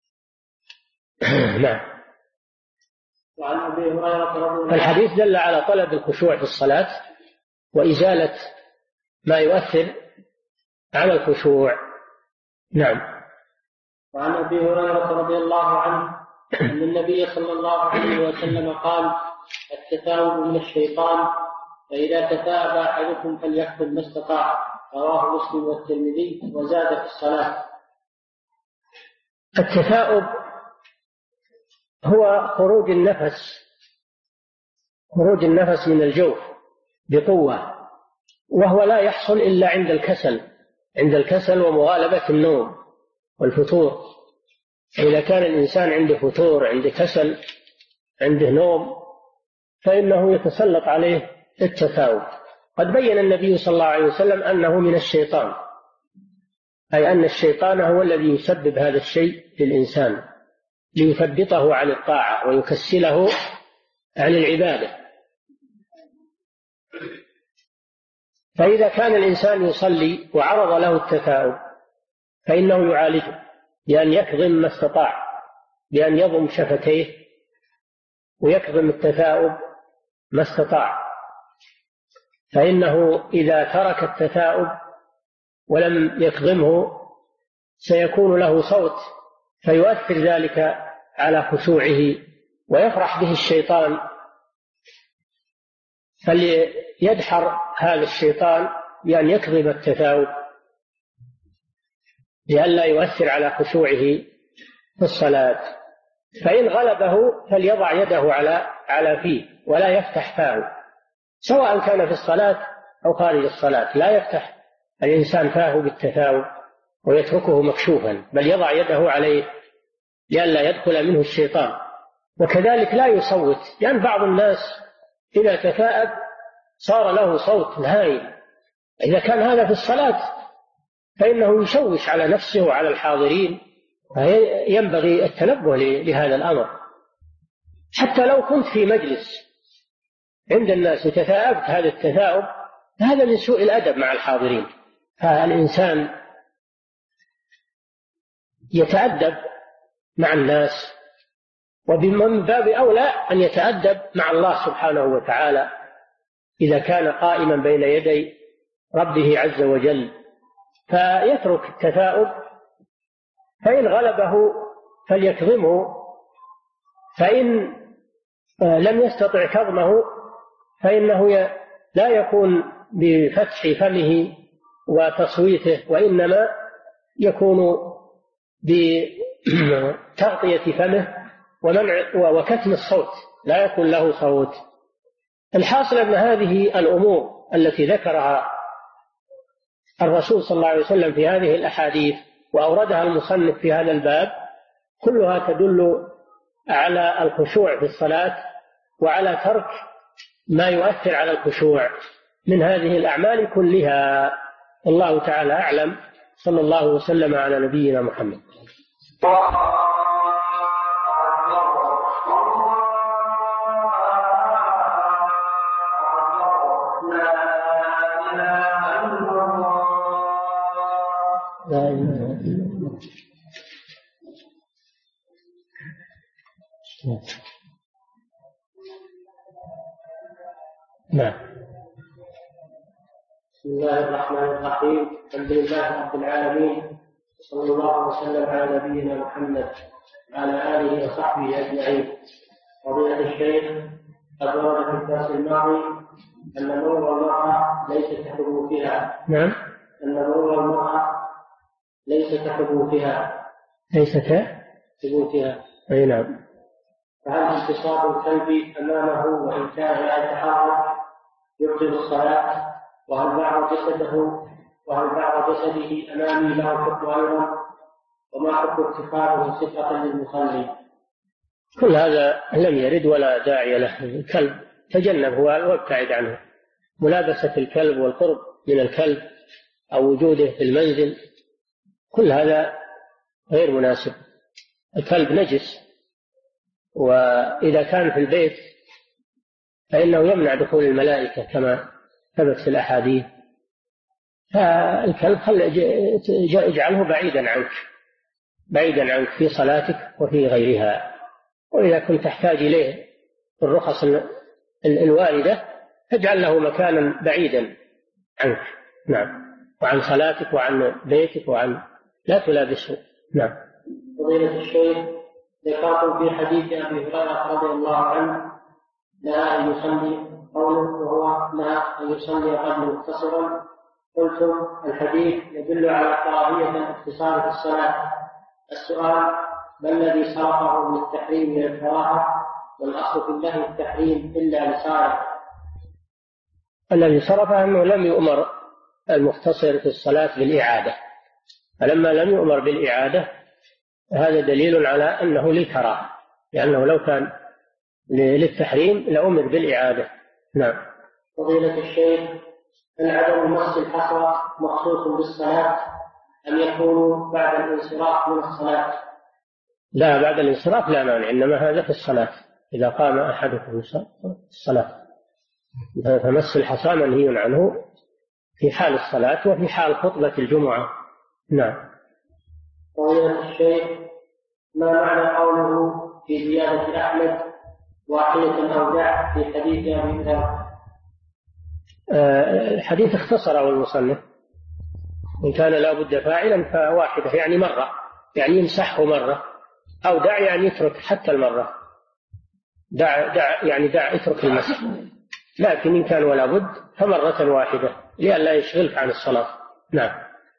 نعم. وعن أبي هريرة رضي الله عنه الحديث دل على طلب الخشوع في الصلاة وإزالة ما يؤثر على الخشوع. نعم. وعن أبي هريرة رضي الله عنه أن النبي صلى الله عليه وسلم قال التثاؤب من الشيطان، فإذا تثاءب أحدكم فليحفظ ما استطاع. رواه مسلم والترمذي وزاد في الصلاة. التثاؤب هو خروج النفس من الجوف بقوة، وهو لا يحصل إلا عند الكسل ومغالبة النوم والفتور. إذا كان الإنسان عنده فتور، عنده كسل، عنده نوم، فإنه يتسلط عليه التثاؤب. قد بين النبي صلى الله عليه وسلم أنه من الشيطان، أي أن الشيطان هو الذي يسبب هذا الشيء للإنسان ليثبطه عن الطاعة ويكسله عن العبادة. فإذا كان الإنسان يصلي وعرض له التثاؤب فإنه يعالجه بأن يكظم ما استطاع، بأن يضم شفتيه ويكظم التثاؤب ما استطاع، فإنه إذا ترك التثاؤب ولم يكظمه سيكون له صوت فيؤثر ذلك على خشوعه ويفرح به الشيطان، فليدحر هذا الشيطان بأن يكظم التثاؤب لئلا يؤثر على خشوعه في الصلاة. فإن غلبه فليضع يده على فيه ولا يفتح فاه، سواء كان في الصلاة أو خارج الصلاة. لا يفتح الإنسان فاه بالتثاؤب ويتركه مكشوفا، بل يضع يده عليه لئلا يدخل منه الشيطان. وكذلك لا يصوت، لأن بعض الناس إذا تثاءب صار له صوت هائل. إذا كان هذا في الصلاة فإنه يشوش على نفسه وعلى الحاضرين، فينبغي التنبه لهذا الأمر. حتى لو كنت في مجلس عند الناس وتثاءبت هذا التثاؤب، هذا من سوء الأدب مع الحاضرين. فالإنسان يتأدب مع الناس، ومن باب أولى أن يتأدب مع الله سبحانه وتعالى إذا كان قائما بين يدي ربه عز وجل، فيترك التثاؤب. فإن غلبه فليكظمه، فإن لم يستطع كظمه فإنه لا يكون بفتح فمه وتصويته، وإنما يكون بتغطية فمه وكتم الصوت، لا يكون له صوت. الحاصل أن هذه الأمور التي ذكرها الرسول صلى الله عليه وسلم في هذه الأحاديث وأوردها المصنف في هذا الباب كلها تدل على الخشوع في الصلاة وعلى ترك ما يؤثر على الخشوع من هذه الأعمال كلها. الله تعالى أعلم. صلى الله وسلم على نبينا محمد. لا إله لا إله إلا الله. نعم. بسم الله الرحمن الرحيم. الحمد لله رب العالمين، صلى الله وسلم على نبينا محمد وعلى آله وصحبه أجمعين. فضيلة الشيخ، قد ورد في الدرس الماضي أن مرور المرأة ليس كثبوتها. نعم. أن مرور المرأة ليس كثبوتها. ليس كثبوتها. أي نعم. فهل انتصاب الكلب أمامه وإن كان لا يتحرك يبطل الصلاة؟ وهل بعض جسده أمامي له حكم أيضا؟ وما حكم اتخاذه سترة للمصلي؟ كل هذا لم يرد ولا داعي له. الكلب تجنبه وابتعد عنه. ملابسة الكلب والقرب من الكلب أو وجوده في المنزل كل هذا غير مناسب. الكلب نجس، وإذا كان في البيت فإنه يمنع دخول الملائكة كما ثبت في الأحاديث. فالكلب اجعله بعيدا عنك في صلاتك وفي غيرها. وإذا كنت تحتاج إليه الرخص الواردة فاجعل له مكانا بعيدا عنك. نعم. وعن صلاتك وعن بيتك لا تلابسه. نعم. فضيلة الشيخ، ذكرتم في حديث أبي هريرة رضي الله عنه نهى أن يصلي قوله وهو نهى أن يصلي قبل مختصرا. قلتم الحديث يدل على كراهية الاختصار في الصلاة. السؤال: ما الذي صرفه من التحريم من الكراهة؟ والأصل في الله التحريم إلا لصالح. الذي صرفه أنه لم يؤمر المختصر في الصلاة بالإعادة، فلما لم يؤمر بالإعادة هذا دليل على أنه للكراهة، لأنه لو كان للتحريم لأمر بالإعادة. نعم. فضيلة الشيخ، هل عدم مس الحصى مخصوص بالصلاة أم يكون بعد الانصراف من الصلاة؟ لا، بعد الانصراف لا مانع، إنما هذا في الصلاة إذا قام أحدكم في الصلاة. فمس الحصى منهي عنه في حال الصلاة وفي حال خطبة الجمعة. نعم. فضيلة الشيخ، ما معنى قوله في زيادة أحمد واحدة أو دع في حديث أبي ذر؟ الحديث اختصره المصنف، إن كان لا بد فاعلا فواحدة يعني مرة، يعني يمسحه مرة، أو دع يعني يترك حتى المرة. دع يعني اترك المسح، لكن إن كان ولا بد فمرة واحدة لئلا يشغلك عن الصلاة. نعم.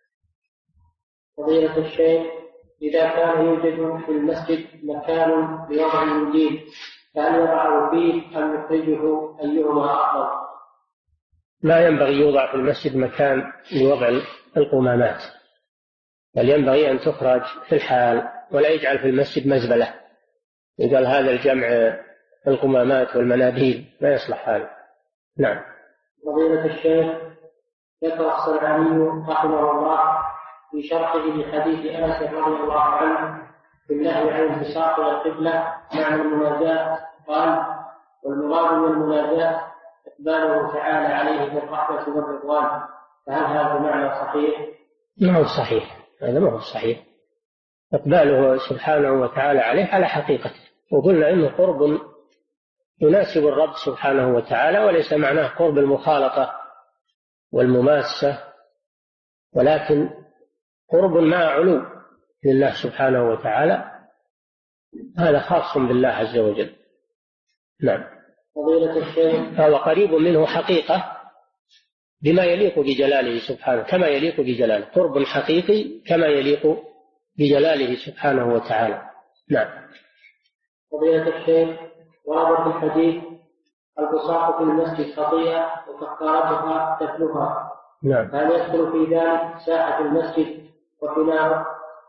فضيلة الشيخ، إذا كان يوجد في المسجد مكان لوضع المنديل فهل يضعه فيه أم يخرجه؟ أيهما أفضل؟ لا ينبغي يوضع في المسجد مكان لوضع القمامات، بل ينبغي أن تخرج في الحال، ولا يجعل في المسجد مزبلة يقال هذا الجمع القمامات والمناديل، لا يصلح هذا. نعم. فضيلة الشيخ، ذكر الصنعاني رحمه الله في شرحه لحديث أنس رضي الله عنه في النهي عن انبساط القبلة معنى المناجاة، قال: والمراد من المناجاة إقباله تعالى عليه بالرحمة والرضوان. فهل هذا معنى صحيح؟ ما هو صحيح، هذا ما هو صحيح. إقباله سبحانه وتعالى عليه على حقيقته، وقلنا إنه قرب يناسب الرب سبحانه وتعالى، وليس معناه قرب المخالطة والمماسة، ولكن قرب مع علو لله سبحانه وتعالى، هذا خاص بالله عز وجل. نعم. فضيلة الشيخ، فهو قريب منه حقيقة بما يليق بجلاله سبحانه، كما يليق بجلاله، قرب حقيقي كما يليق بجلاله سبحانه وتعالى. نعم. فضيلة الشيخ، ورد في الحديث: البصاق في المسجد خطيئة وكفارتها تتلفها. نعم. هل يدخل في ذلك ساحة المسجد وخلافه؟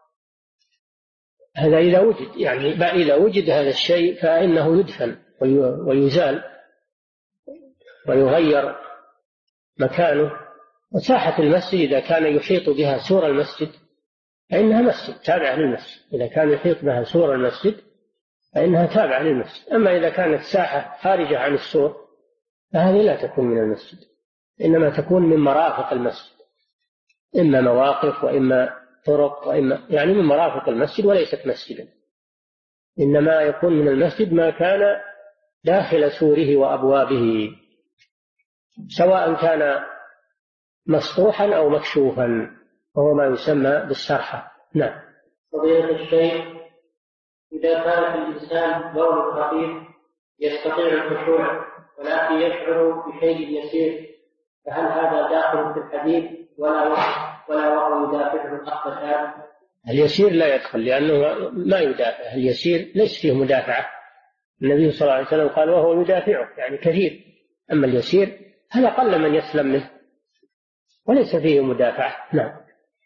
هذا إذا وجد، يعني إذا وجد هذا الشيء فإنه يدفن ويزال ويغير مكانه. وساحة المسجد إذا كان يحيط بها سور المسجد فإنها مسجد تابعة للمسجد، إذا كان يحيط بها سور المسجد فإنها تابعة للمسجد. أما إذا كانت ساحة خارجة عن السور فهذه لا تكون من المسجد، إنما تكون من مرافق المسجد، إما مواقف وإما طرق، وإما يعني من مرافق المسجد وليست مسجدا، إنما يكون من المسجد ما كان داخل سوره وأبوابه، سواء كان مسطوحا أو مكشوفا، وهو ما يسمى بالسرحة. نعم. فضيلة الشيخ، إذا كان في الإنسان بول خفيف يستطيع الخشوع ولكن يشعر بشيء يسير، فهل هذا داخل في الحديث ولا وهو يدافعه الأخبثان؟ اليسير لا يدخل، لأنه ما يدافع، اليسير ليس فيه مدافعة. النبي صلى الله عليه وسلم قال وهو يدافعه، يعني كثير. أما اليسير هذا قل من يسلم منه وليس فيه مدافعة. نعم.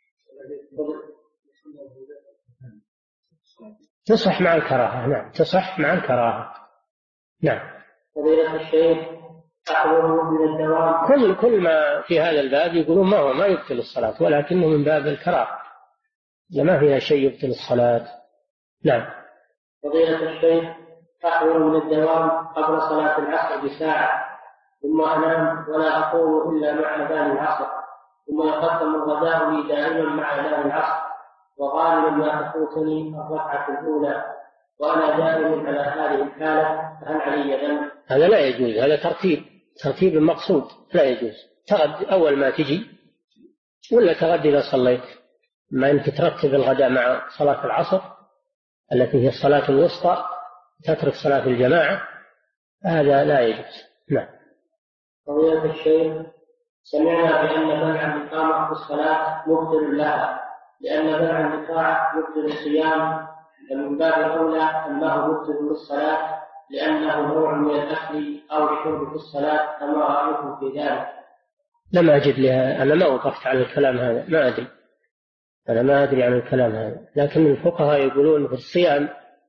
تصح مع الكراهة. نعم، تصح مع الكراهة. نعم. فضيلة الشيخ، أحضره من الدوام. كل ما في هذا الباب يقولون ما يبطل الصلاة، ولكنه من باب الكراهة، ما فيها شيء يبطل الصلاة. نعم. فضيلة الشيخ، أحضر من الدوام قبل صلاة العصر بساعة، ثم أنام ولا أقوم إلا مع أذان العصر، ثم يقدم الغداء لي دائما مع أذان العصر، وغالبا ما تفوتني الركعة الأولى، وأنا دائما على هذه الحالة، فهل علي ذنب؟ هذا لا يجوز، هذا ترتيب مقصود، لا يجوز. تغد أول ما تجي، ولا تغد إذا صليت، ما أنك ترتب الغداء مع صلاة العصر التي هي الصلاة الوسطى، تترك صلاة الجماعة، هذا لا يجوز. نعم. فضيلة الشيخ، سمعنا بأن منع الإقامة في الصلاة مبطل لها، لأن منع الإقامة يبطل الصيام، فمن باب أولى أنه مبطل للصلاة لأنه نوع من الأكل أو الشرب في الصلاة، فما رأيكم في ذلك؟ لم أجد لها، أنا ما وقفت على الكلام هذا، ما أدري، أنا ما أدري عن الكلام هذا. لكن الفقهاء يقولون في الصيام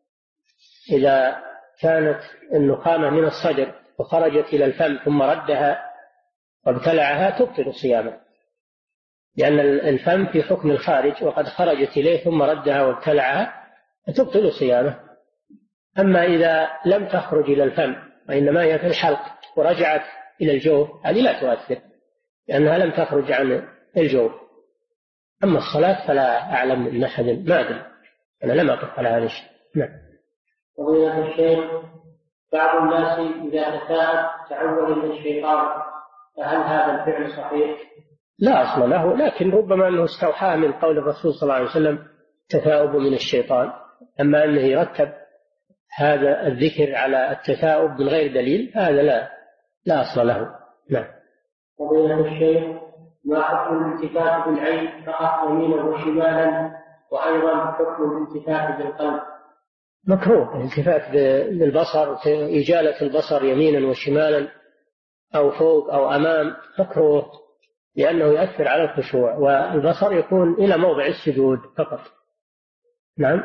إذا كانت النخامة من الصدر وخرجت إلى الفم ثم ردها وابتلعها تبطل صيامه، لأن الفم في حكم الخارج، وقد خرجت إليه ثم ردها وابتلعها تبطل صيامه. أما إذا لم تخرج إلى الفم وإنما هي في الحلق ورجعت إلى الجوف، هذه لا تؤثر لأنها لم تخرج عن الجوف. أما الصلاة فلا أعلم من أحد، ما أدري، أنا لم أقف على هذا الشيء. نعم. فضيلة الشيخ، بعض الناس إذا تثاءب تعوذ من الشيطان، فهل هذا الفعل صحيح؟ لا أصل له، لكن ربما أنه استوحى من قول الرسول صلى الله عليه وسلم تثاؤب من الشيطان. أما أنه يرتب هذا الذكر على التثاؤب من غير دليل، هذا لا أصل له. نعم. فضيلة الشيخ، ما حكم الالتفات بالعين فقط يمينا وشمالا، وأيضا حكم الالتفات بالقلب؟ مكروه الالتفات بالبصر، إجالة البصر يمينا وشمالا أو فوق أو أمام، مكروه، لأنه يؤثر على الخشوع، والبصر يكون إلى موضع السجود فقط. نعم.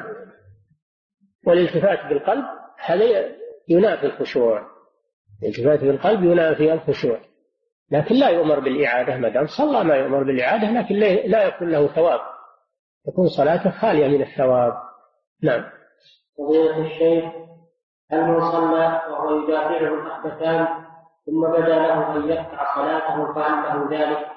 والالتفات بالقلب هذا ينافي الخشوع، الالتفات بالقلب ينافي الخشوع، لكن لا يؤمر بالإعادة، ما دام صلى ما يؤمر بالإعادة، لكن لا يكون له ثواب، يكون صلاته خالية من الثواب. نعم. فضيلة الشيخ، هل من صلى وهو يدافعه الأخبثان ثم بدا له أن يقطع صلاته فعل له ذلك؟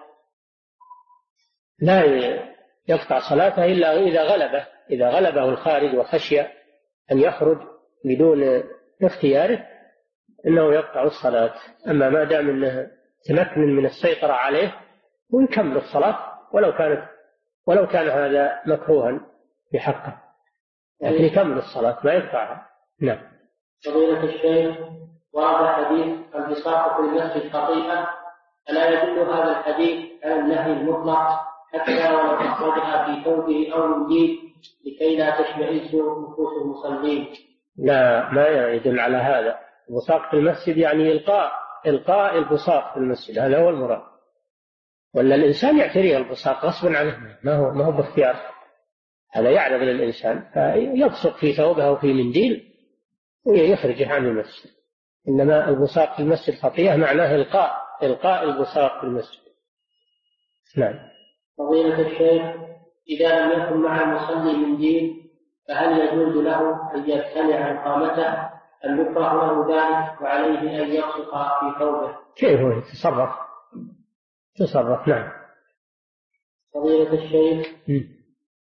لا يقطع صلاته إلا إذا غلبه الخارج وخشي أن يخرج بدون اختياره، إنه يقطع الصلاة. أما ما دام أنه تمكن من السيطرة عليه ويكمل الصلاة ولو كان هذا مكروها بحقه، لكن يكمل الصلاة ما يقطعها. نعم. فضيلة الشيخ، ورد حديث البساط في المسجد خطيئة، ألا يدل هذا الحديث على النهي المطلق حتى ولو أخرجها في ثوبه أو منديل لكي لا تشمئز نفوس المصلين؟ لا، ما يدل على هذا. البساط في المسجد يعني إلقاء البساط في المسجد، هذا هو المراد، ولا الإنسان يعتريه البساط غصبا عنه، ما هو باختيار، هذا يعرض للإنسان فيبصق في ثوبه أو في منديل ويخرجه عن المسجد. إنما البساط في المسجد خطيئة معناه إلقاء البساط في المسجد. نعم. فضيلة الشيخ، إذا لم يكن مع المصلي منديل فهل يجوز له أن يبتلع إقامته أم يكره له ذلك وعليه أن يبصق في ثوبه؟ كيف هو تصرف. نعم. فضيلة الشيخ،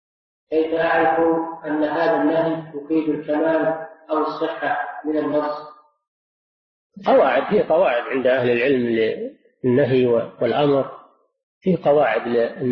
كيف أعرف أن هذا النهي يفيد الكمال أو الصحة من النص؟ في قواعد عند أهل العلم للنهي والأمر، في قواعد